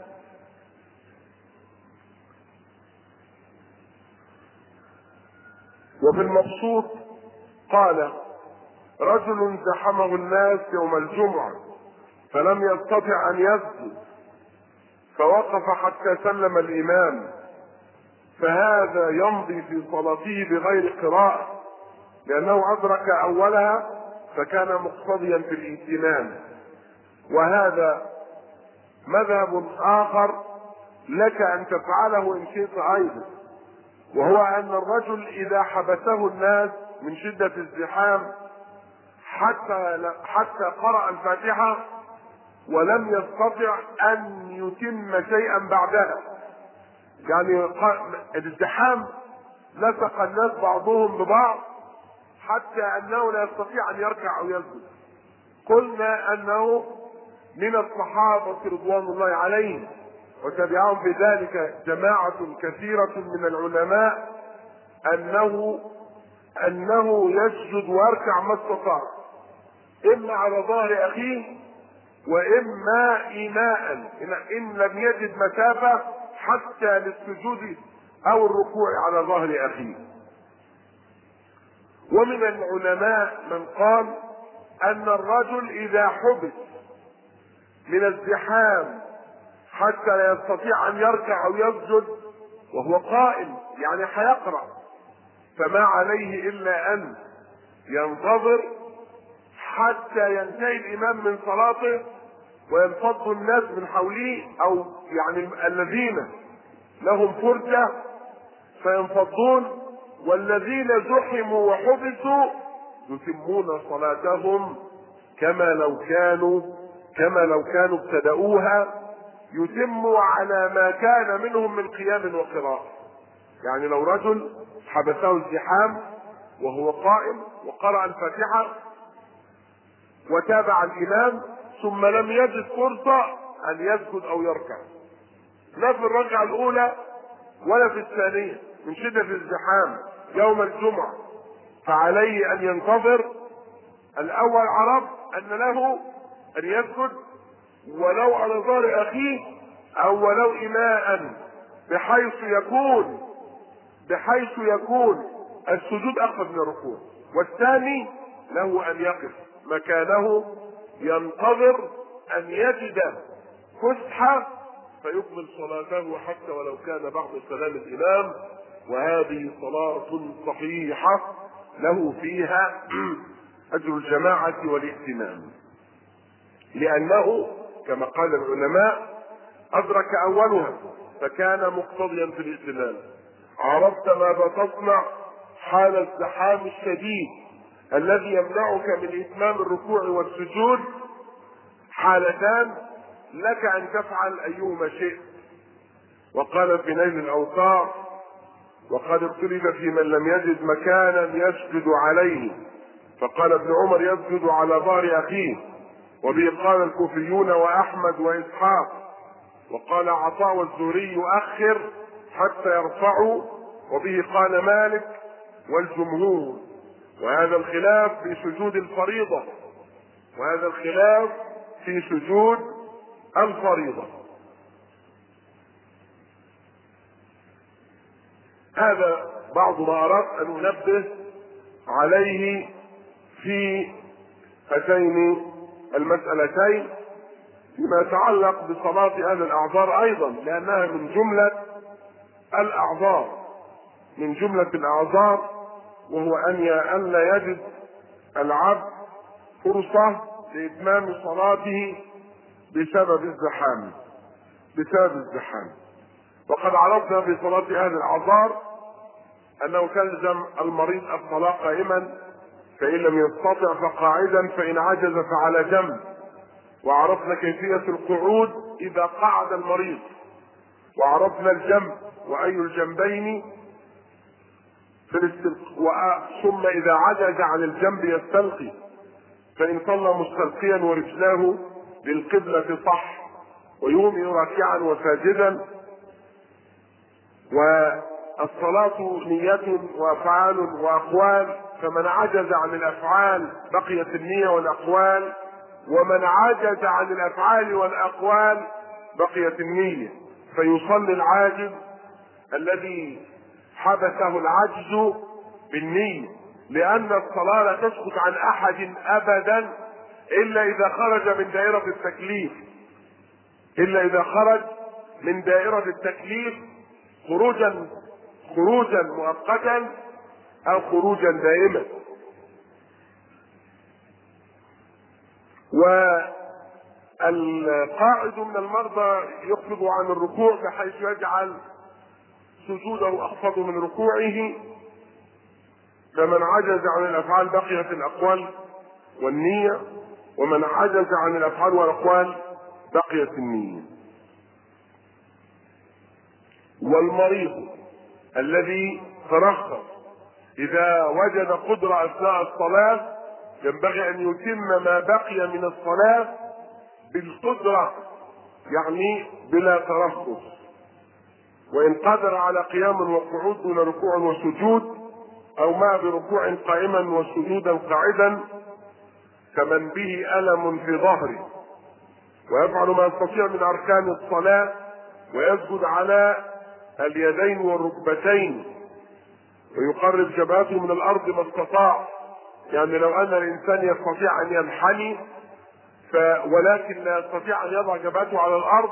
وفي المبسوط قال رجل زحمه الناس يوم الجمعة فلم يستطع أن يسجد فوقف حتى سلم الإمام، فهذا يمضي في صلاته بغير قراءة لأنه أدرك أولها فكان مقتضيا في الائتمام. وهذا مذهب آخر لك أن تفعله إن شئت أيضا، وهو أن الرجل إذا حبسه الناس من شدة الزحام حتى حتى قرأ الفاتحة ولم يستطع أن يتم شيئا بعدها، يعني الازدحام لصق الناس بعضهم ببعض حتى أنه لا يستطيع أن يركع أو يسجد. قلنا أنه من الصحابة رضوان الله عليهم وتبعهم بذلك جماعة كثيرة من العلماء أنه أنه يسجد ويركع ما استطاع، إما على ظهر أخيه وإما إيماء إن لم يجد مسافة حتى للسجود أو الركوع على ظهر أخيه. ومن العلماء من قال أن الرجل إذا حبس من الزحام حتى لا يستطيع أن يركع أو يسجد وهو قائم يعني حيقرأ، فما عليه إلا أن ينتظر حتى ينتهي الإمام من صلاته وينفض الناس من حوله، أو يعني الذين لهم فرجة فينفضون، والذين زحموا وحبسوا يتمون صلاتهم كما لو كانوا كما لو كانوا ابتدأوها، يتموا على ما كان منهم من قيام وقراءة. يعني لو رجل حبسه الزحام وهو قائم وقرأ الفاتحة وتابع الإمام ثم لم يجد فرصة أن يسجد أو يركع، لا في الركعة الأولى ولا في الثانية من شدة الزحام يوم الجمعة، فعليه أن ينتظر. الأول عرف أن له أن يسجد ولو على ظهر أخيه أو ولو إماء بحيث يكون بحيث يكون السجود أخذ من الركوع، والثاني له أن يقف مكانه ينتظر أن يجد فسحة فيكمل صلاته حتى ولو كان بعد سلام الإمام، وهذه صلاة صحيحة له فيها أجر الجماعة والائتمام، لأنه كما قال العلماء أدرك أولها فكان مقتضيا في الائتمام. عرفت ماذا تصنع حال الزحام الشديد الذي يمنعك من إتمام الركوع والسجود؟ حالتان لك أن تفعل أيهما شئت. وقال في نيل الأوطار: وقد اختلف في من لم يجد مكانا يسجد عليه، فقال ابن عمر: يسجد على ظهر أخيه، وبه قال الكوفيون وأحمد وإسحاق، وقال عطاء والزهري: يؤخر حتى يرفعوا، وبه قال مالك والجمهور. وهذا الخلاف في سجود الفريضة وهذا الخلاف في سجود الفريضة. هذا بعض ما أردت أن أنبه عليه في هاتين المسألتين فيما يتعلق بصلاة أهل الأعذار أيضا، لأنها من جملة الأعذار من جملة الأعذار وهو أن لا يجد العبد فرصة لإتمام صلاته بسبب الزحام بسبب الزحام وقد عرفنا في صلاة أهل الأعذار أنه تلزم المريض الصلاة قائما، فإن لم يستطع فقاعدا، فإن عجز فعلى جنب. وعرفنا كيفية القعود إذا قعد المريض، وعرفنا الجنب وأي الجنبين في الاستلقاء، ثم إذا عجز عن الجنب يستلقي، فإن صلى مستلقيا ورجلاه للقبلة صح، ويومئ راكعا وساجدا. والصلاة نية وأفعال وأقوال، فمن عجز عن الأفعال بقيت النية والأقوال، ومن عجز عن الأفعال والأقوال بقيت النية. فيصلي العاجز الذي حبسه العجز بالنية، لأن الصلاة لا تسقط عن أحد أبدا إلا إذا خرج من دائرة التكليف، إلا إذا خرج من دائرة التكليف خروجا خروجا مؤقتا أو خروجا دائما. والقاعد من المرضى يخفض عن الركوع بحيث يجعل سجوده أخفض من ركوعه، فمن عجز عن الأفعال بقيت الأقوال والنية، ومن عجز عن الأفعال والأقوال بقيت النية. والمريض الذي ترخص إذا وجد قدرة أثناء الصلاة ينبغي أن يتم ما بقي من الصلاة بالقدرة، يعني بلا ترخص، وإن قدر على قيام وقعود دون ركوع وسجود أو ما بركوع قائما وسجودا قاعدا كمن به ألم في ظهره، ويفعل ما يستطيع من أركان الصلاة ويسجد على اليدين والركبتين ويقرب جبهته من الأرض ما استطاع. يعني لو أن الإنسان يستطيع أن ينحني ف... ولكن لا يستطيع أن يضع جبهته على الأرض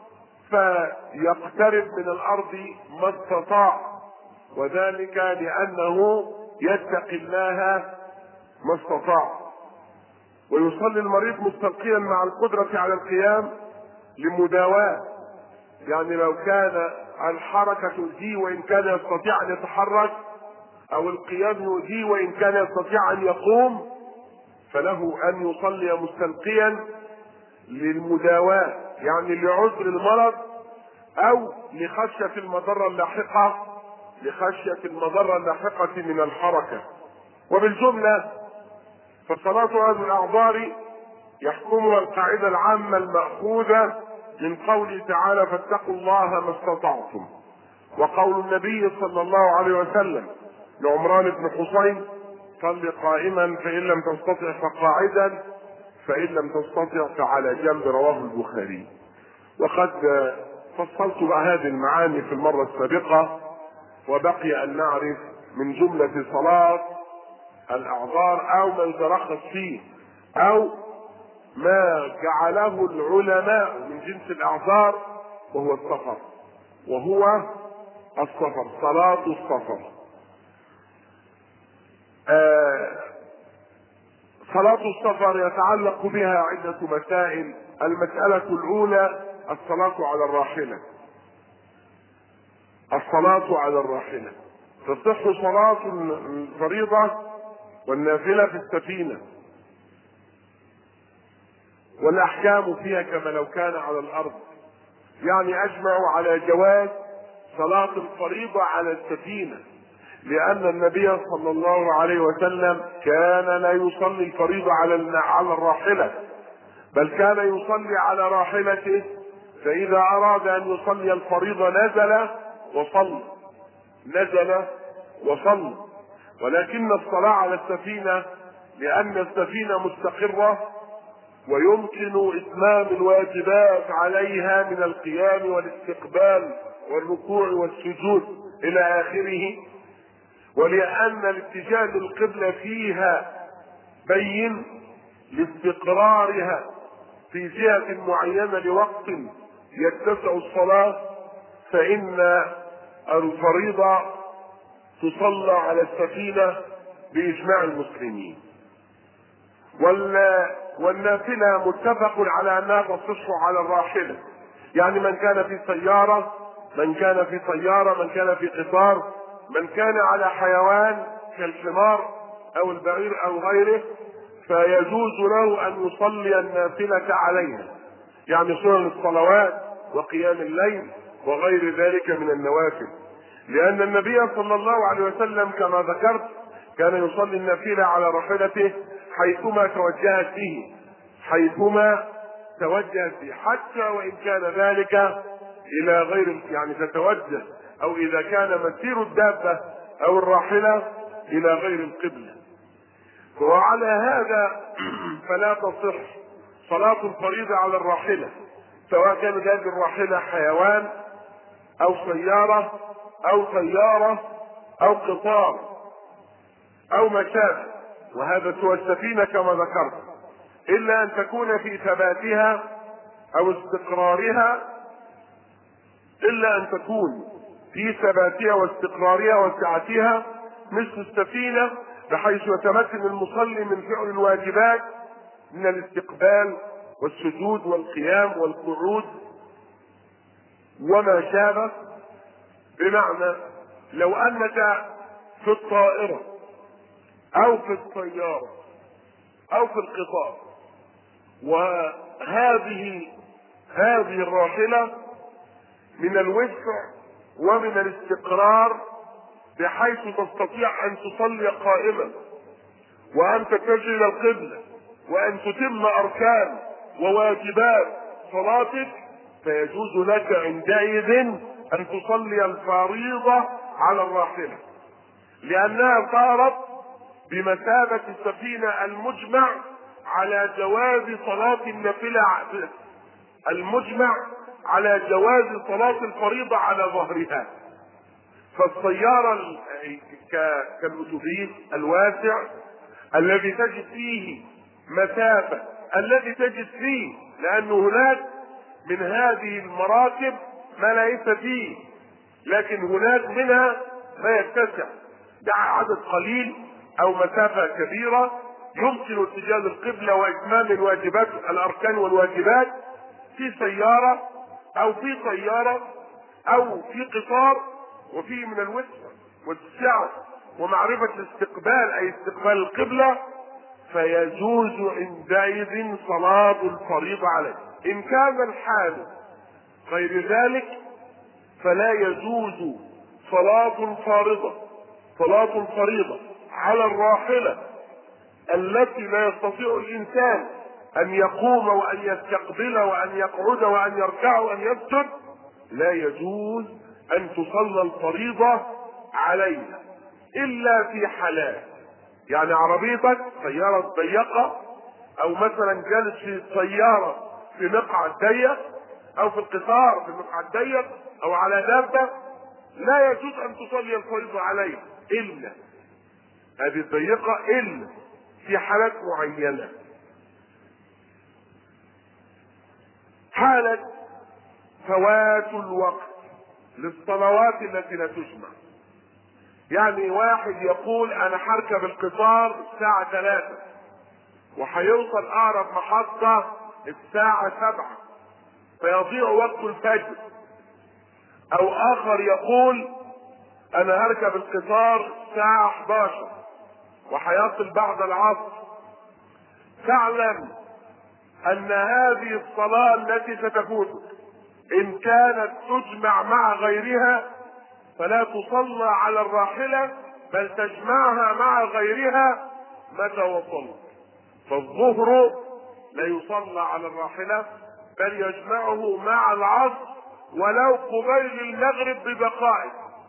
فيقترب من الأرض ما استطاع، وذلك لأنه يتقي الله ما استطاع. ويصلي المريض مستلقيا مع القدرة على القيام لمداواة، يعني لو كان الحركة تؤذيه وإن كان يستطيع أن يتحرك، أو القيام يؤذيه وإن كان يستطيع أن يقوم، فله أن يصلي مستلقيا للمداواة، يعني لعذر المرض أو لخشية المضرة اللاحقة لخشية المضرة اللاحقة من الحركة. وبالجملة فصلاة هذه الأعذار يحكمها القاعدة العامة المأخوذة من قوله تعالى فاتقوا الله ما استطعتم، وقول النبي صلى الله عليه وسلم لعمران بن حسين صل قائما فإن لم تستطع فقاعدا فإن لم تستطع فعلى جنب، رواه البخاري. وقد فصلت بقى هذه المعاني في المرة السابقة، وبقي أن نعرف من جملة صلاة الأعذار أو ما يترخص فيه أو ما جعله العلماء من جنس الأعذار، وهو السفر وهو السفر صلاة السفر. آه صلاة السفر يتعلق بها عدة مسائل. المسألة الأولى الصلاة على الراحلة. الصلاة على الراحلة تصح صلاة الفريضة والنافلة في السفينة، والأحكام فيها كما لو كان على الأرض، يعني أجمعوا على جواز صلاة الفريضة على السفينة، لأن النبي صلى الله عليه وسلم كان لا يصلي الفريضة على على الراحلة، بل كان يصلي على راحلته، فإذا أراد أن يصلي الفريضة نزل وصلى نزل وصلى. ولكن الصلاة على السفينة لأن السفينة مستقرة ويمكن إتمام الواجبات عليها من القيام والاستقبال والركوع والسجود إلى آخره، ولأن الاتجاه للقبلة فيها بين لاستقرارها في جهة معينة لوقت يتسع الصلاة، فإن الفريضة تصلى على السفينة بإجماع المسلمين. والنافلة متفق على أنها تصح على الراحلة، يعني من كان في سيارة من كان في طيارة من كان في قطار من كان على حيوان كالحمار أو البعير أو غيره، فيجوز له أن يصلي النافلة عليها، يعني سنن الصلوات وقيام الليل وغير ذلك من النوافل، لأن النبي صلى الله عليه وسلم كما ذكرت كان يصلي النافلة على راحلته حيثما توجهت به حيثما توجهت به حتى وإن كان ذلك إلى غير، يعني تتوجه أو إذا كان مسير الدابة أو الراحلة إلى غير القبلة. وعلى هذا فلا تصح صلاة الفريضة على الراحلة، سواء كانت هذه الراحلة حيوان أو سيارة أو طيارة أو قطار او مسافة، وهذا سوى السفينة كما ذكرت، الا ان تكون في ثباتها او استقرارها، الا ان تكون في ثباتها واستقرارها وسعتها مثل السفينة، بحيث يتمكن المصلي من فعل الواجبات من الاستقبال والسجود والقيام والقعود وما شابه. بمعنى لو انك في الطائرة او في السيارة او في القطار، وهذه هذه الراحلة من الوسع ومن الاستقرار بحيث تستطيع ان تصلي قائما وان تتجه الى القبلة وان تتم اركان وواجبات صلاتك، فيجوز لك عندئذ ان تصلي الفريضة على الراحلة، لانها صارت بمثابة السفينة المجمع على جواز صلاة النافلة، المجمع على جواز صلاة الفريضة على ظهرها. فالسيارة كالأتوبيس الواسع الذي تجد فيه مسافة، الذي تجد فيه، لأن هناك من هذه المراكب ما ليس فيه، لكن هناك منها ما يتسع، ده عدد قليل أو مسافة كبيرة يمكن اتجاه القبلة وإتمام الواجبات الأركان والواجبات في سيارة أو في طيارة أو في قطار، وفيه من الوسع والسعة ومعرفة الاستقبال أي استقبال القبلة، فيجوز عندئذ صلاة الفريضة عليه. إن كان الحال غير ذلك فلا يجوز صلاة فارضة صلاة فريضة على الراحلة التي لا يستطيع الإنسان أن يقوم وأن يستقبل وأن يقعد وأن يركع وأن يسجد، لا يجوز أن تصلى الفريضة عليها إلا في حالات، يعني عربيتك سيارة ضيقة أو مثلا جالس في السيارة في مقعد ضيق أو في القطار في مقعد ضيق أو على دابة، لا يجوز أن تصلي الفريضة عليها إلا هذه الضيقة، إلا في حالات معينة. حالة فوات الوقت للصلوات التي لا تجمع، يعني واحد يقول انا هركب القطار الساعة ثلاثة وهيوصل اقرب محطة الساعة سبعة فيضيع وقت الفجر، او اخر يقول انا هركب القطار الساعة احد عشر وهيصل بعد العصر. تعلم ان هذه الصلاة التي ستفوتك ان كانت تجمع مع غيرها فلا تصلى على الراحلة، بل تجمعها مع غيرها متى وصلت. فالظهر لا يصلى على الراحلة بل يجمعه مع العصر ولو قبيل المغرب بدقائق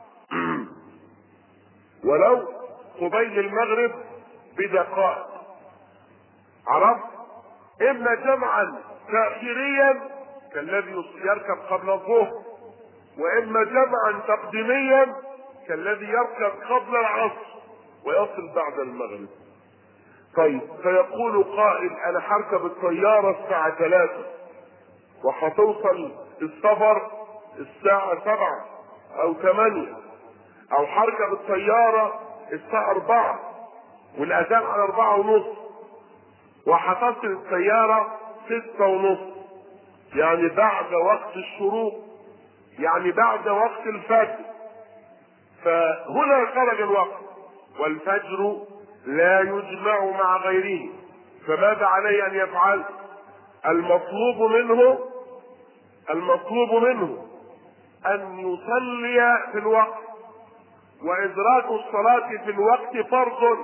ولو قبيل المغرب بدقائق. عرفت؟ اما جمعا تأخيريا كالذي يركب قبل الظهر، واما جمعا تقديميا كالذي يركب قبل العصر ويصل بعد المغرب. طيب، فيقول قائل انا هركب الطيارة الساعة ثلاثة وهتوصل السفر الساعة سبعة او ثمانية، او هركب الطيارة الساعة أربعة والاذان على أربعة ونص وهتصل السيارة ستة ونص، يعني بعد وقت الشروق، يعني بعد وقت الفجر، فهنا خرج الوقت والفجر لا يجمع مع غيره، فماذا عليه ان يفعل؟ المطلوب منه المطلوب منه ان يصلي في الوقت، وادراك الصلاة في الوقت فرض،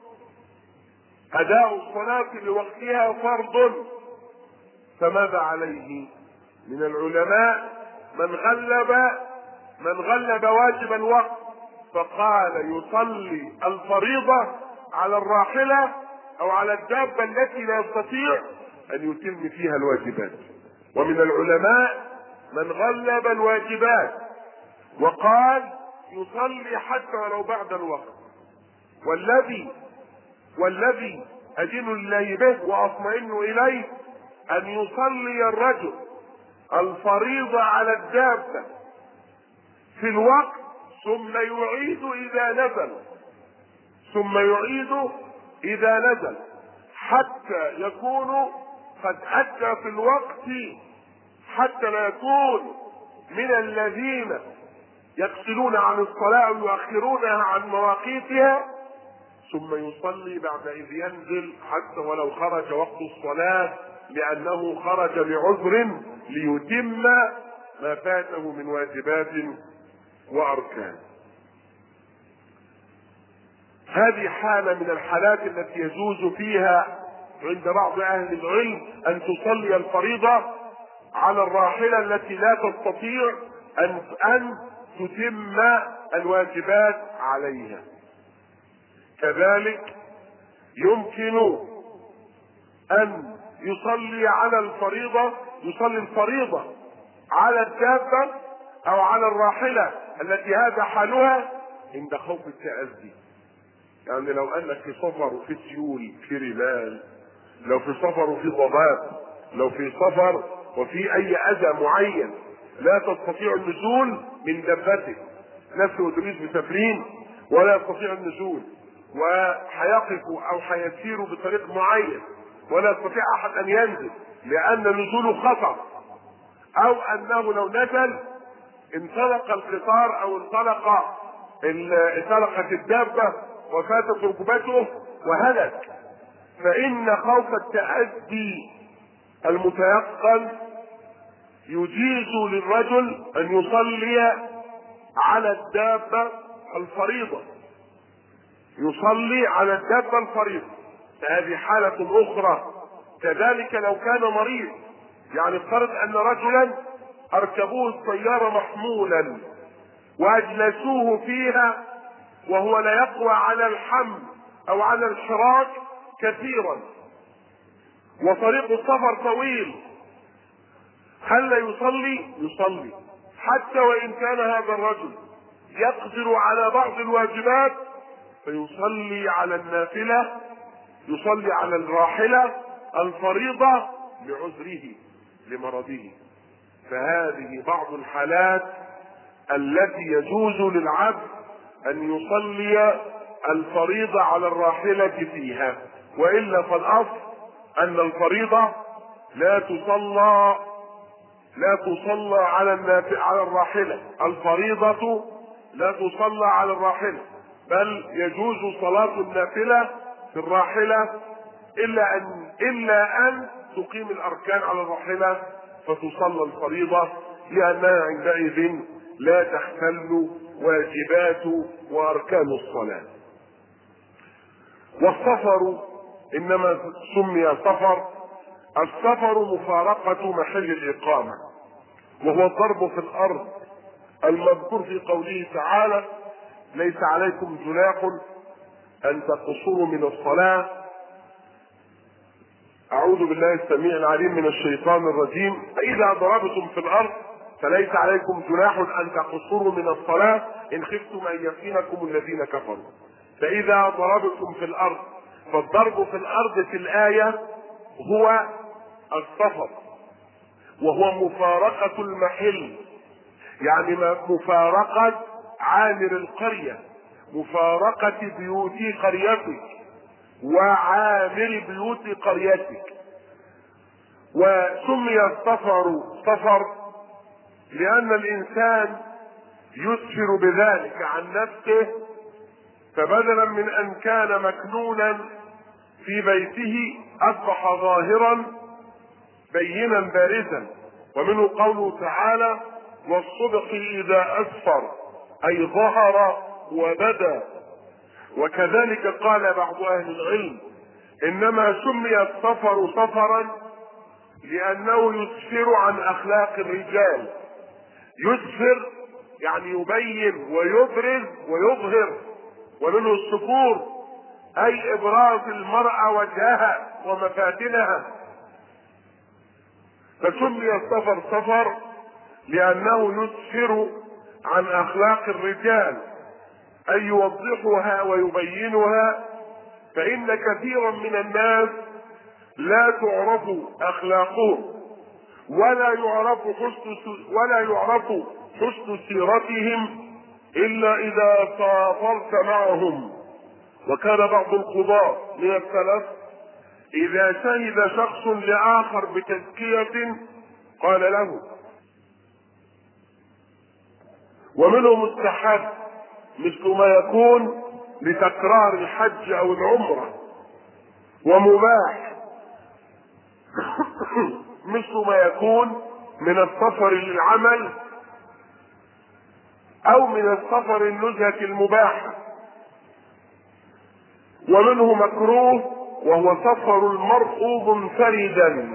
اداء الصلاة لوقتها فرض. فماذا عليه؟ من العلماء من غلب من غلب واجب الوقت فقال يصلي الفريضة على الراحلة او على الدابة التي لا يستطيع ان يتم فيها الواجبات، ومن العلماء من غلب الواجبات وقال يصلي حتى ولو بعد الوقت، والذي والذي أدين الله به وأطمئن إليه أن يصلي الرجل الفريضة على الدابة في الوقت ثم يعيد إذا نزل ثم يعيد إذا نزل حتى يكون قد أدى في الوقت، حتى لا يكون من الذين يقصرون عن الصلاة ويؤخرونها عن مواقيتها، ثم يصلي بعد إذ ينزل حتى ولو خرج وقت الصلاة، لأنه خرج لعذر ليتم ما فاته من واجبات وأركان. هذه حالة من الحالات التي يجوز فيها عند بعض أهل العلم أن تصلي الفريضة على الراحلة التي لا تستطيع أن أن تتم الواجبات عليها. كذلك يمكن أن يصلي على الفريضة يصلي الفريضة على الدابة أو على الراحلة التي هذا حالها عند خوف التأذي. يعني لو أنك في سفر وفي سيول في رمال، لو في سفر وفي ضباب، لو في سفر وفي أي أذى معين لا تستطيع النزول من دابتك، نفس أتوبيس مسافرين ولا يستطيع النزول وحيقفوا أو حيسيروا بطريق معين ولا يستطيع أحد أن ينزل لأن نزوله خطر، أو أنه لو نزل انطلق القطار أو انطلق انطلقت الدابة وفاتت ركبته وهلك، فإن خوف التأذي المتيقن يجيز للرجل أن يصلي على الدابة الفريضة يصلي على الدابة الفريضة فهذه حالة أخرى. كذلك لو كان مريض، يعني افترض أن رجلا أركبوه السيارة محمولا وأجلسوه فيها وهو لا يقوى على الحمل أو على الحراك كثيرا وطريق السفر طويل، هل لا يصلي؟ يصلي حتى وإن كان هذا الرجل يقدر على بعض الواجبات، فيصلي على النافلة، يصلي على الراحلة الفريضة لعذره لمرضه. فهذه بعض الحالات التي يجوز للعبد أن يصلي الفريضة على الراحلة فيها، وإلا فالأصل أن الفريضة لا تصلى لا تصلى على النافلة على الراحلة، الفريضة لا تصلى على الراحلة، بل يجوز صلاة النافلة في الراحلة إلا أن إلا أن تقيم الأركان على الراحلة فتصلى الفريضة، لأنها عندئذ لا تحتل واجبات وأركان الصلاة. والسفر إنما سمي سفر، السفر مفارقة محل الإقامة، وهو الضرب في الأرض المذكور في قوله تعالى: ليس عليكم جناح أن تقصروا من الصلاة. أعوذ بالله السميع العليم من الشيطان الرجيم. فإذا ضربتم في الأرض فليس عليكم جناح أن تقصروا من الصلاة إن خفتم أن يفتنكم الذين كفروا. فإذا ضربتم في الأرض، فالضرب في الأرض في الآية هو السفر، وهو مفارقة المحل، يعني مفارقة عامر القرية، مفارقة بيوت قريتك وعامر بيوت قريتك. وسمي السفر سفر لأن الإنسان يسفر بذلك عن نفسه، فبدلا من أن كان مكنونا في بيته أصبح ظاهرا بينا بارزا. ومنه قوله تعالى: والصبح إذا أسفر، أي ظهر وبدا. وكذلك قال بعض أهل العلم: إنما سمي السفر سفرا لأنه يسفر عن أخلاق الرجال. يسفر يعني يبين ويبرز ويظهر، ومنه السفور أي إبراز المرأة وجهها ومفاتنها. فسمي السفر سفر لأنه يسفر عن أخلاق الرجال. أن يوضحها ويبينها، فإن كثيرا من الناس لا تعرف أخلاقهم ولا يعرف حسن ولا يعرف حسن سيرتهم إلا إذا سافرت معهم. وكان بعض القضاة من السلف إذا شهد شخص لآخر بتزكية قال له، ومنهم مستحب مثل ما يكون لتكرار الحج أو العمرة، ومباح مثل ما يكون من السفر للعمل أو من السفر النزهة المباحة، ومنه مكروه وهو سفر المرء منفردا.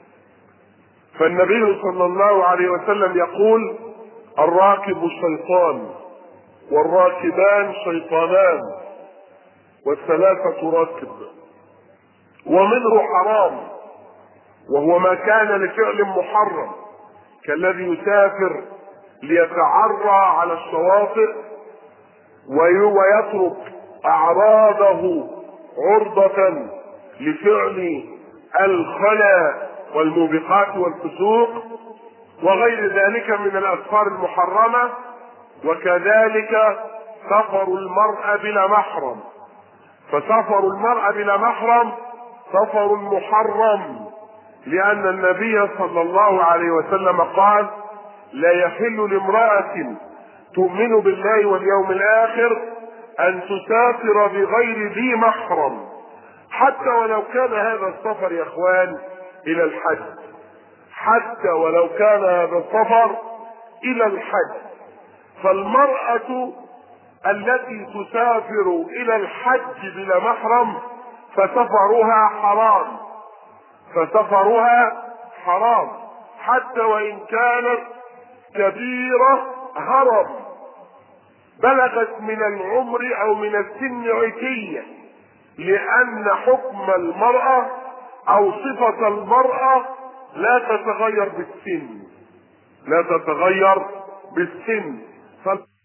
فالنبي صلى الله عليه وسلم يقول: الراكب شيطان والراكبان شيطانان والثلاثة راكب. ومنه حرام وهو ما كان لفعل محرم كالذي يسافر ليتعرى على الشواطئ ويترك أعراضه عرضة لفعل الخلا والموبقات والفسوق وغير ذلك من الأسفار المحرمة. وكذلك سفر المرأة بلا محرم، فسفر المرأة بلا محرم سفر محرم، لأن النبي صلى الله عليه وسلم قال: لا يحل لامرأة تؤمن بالله واليوم الآخر أن تسافر بغير ذي محرم، حتى ولو كان هذا السفر يا اخوان إلى الحج، حتى ولو كان هذا السفر إلى الحج. فالمرأة التي تسافر إلى الحج بلا محرم فسفرها حرام، فسفرها حرام حتى وإن كانت كبيرة هرم بلغت من العمر أو من السن عتية، لأن حكم المرأة أو صفة المرأة لا تتغير بالسن، لا تتغير بالسن.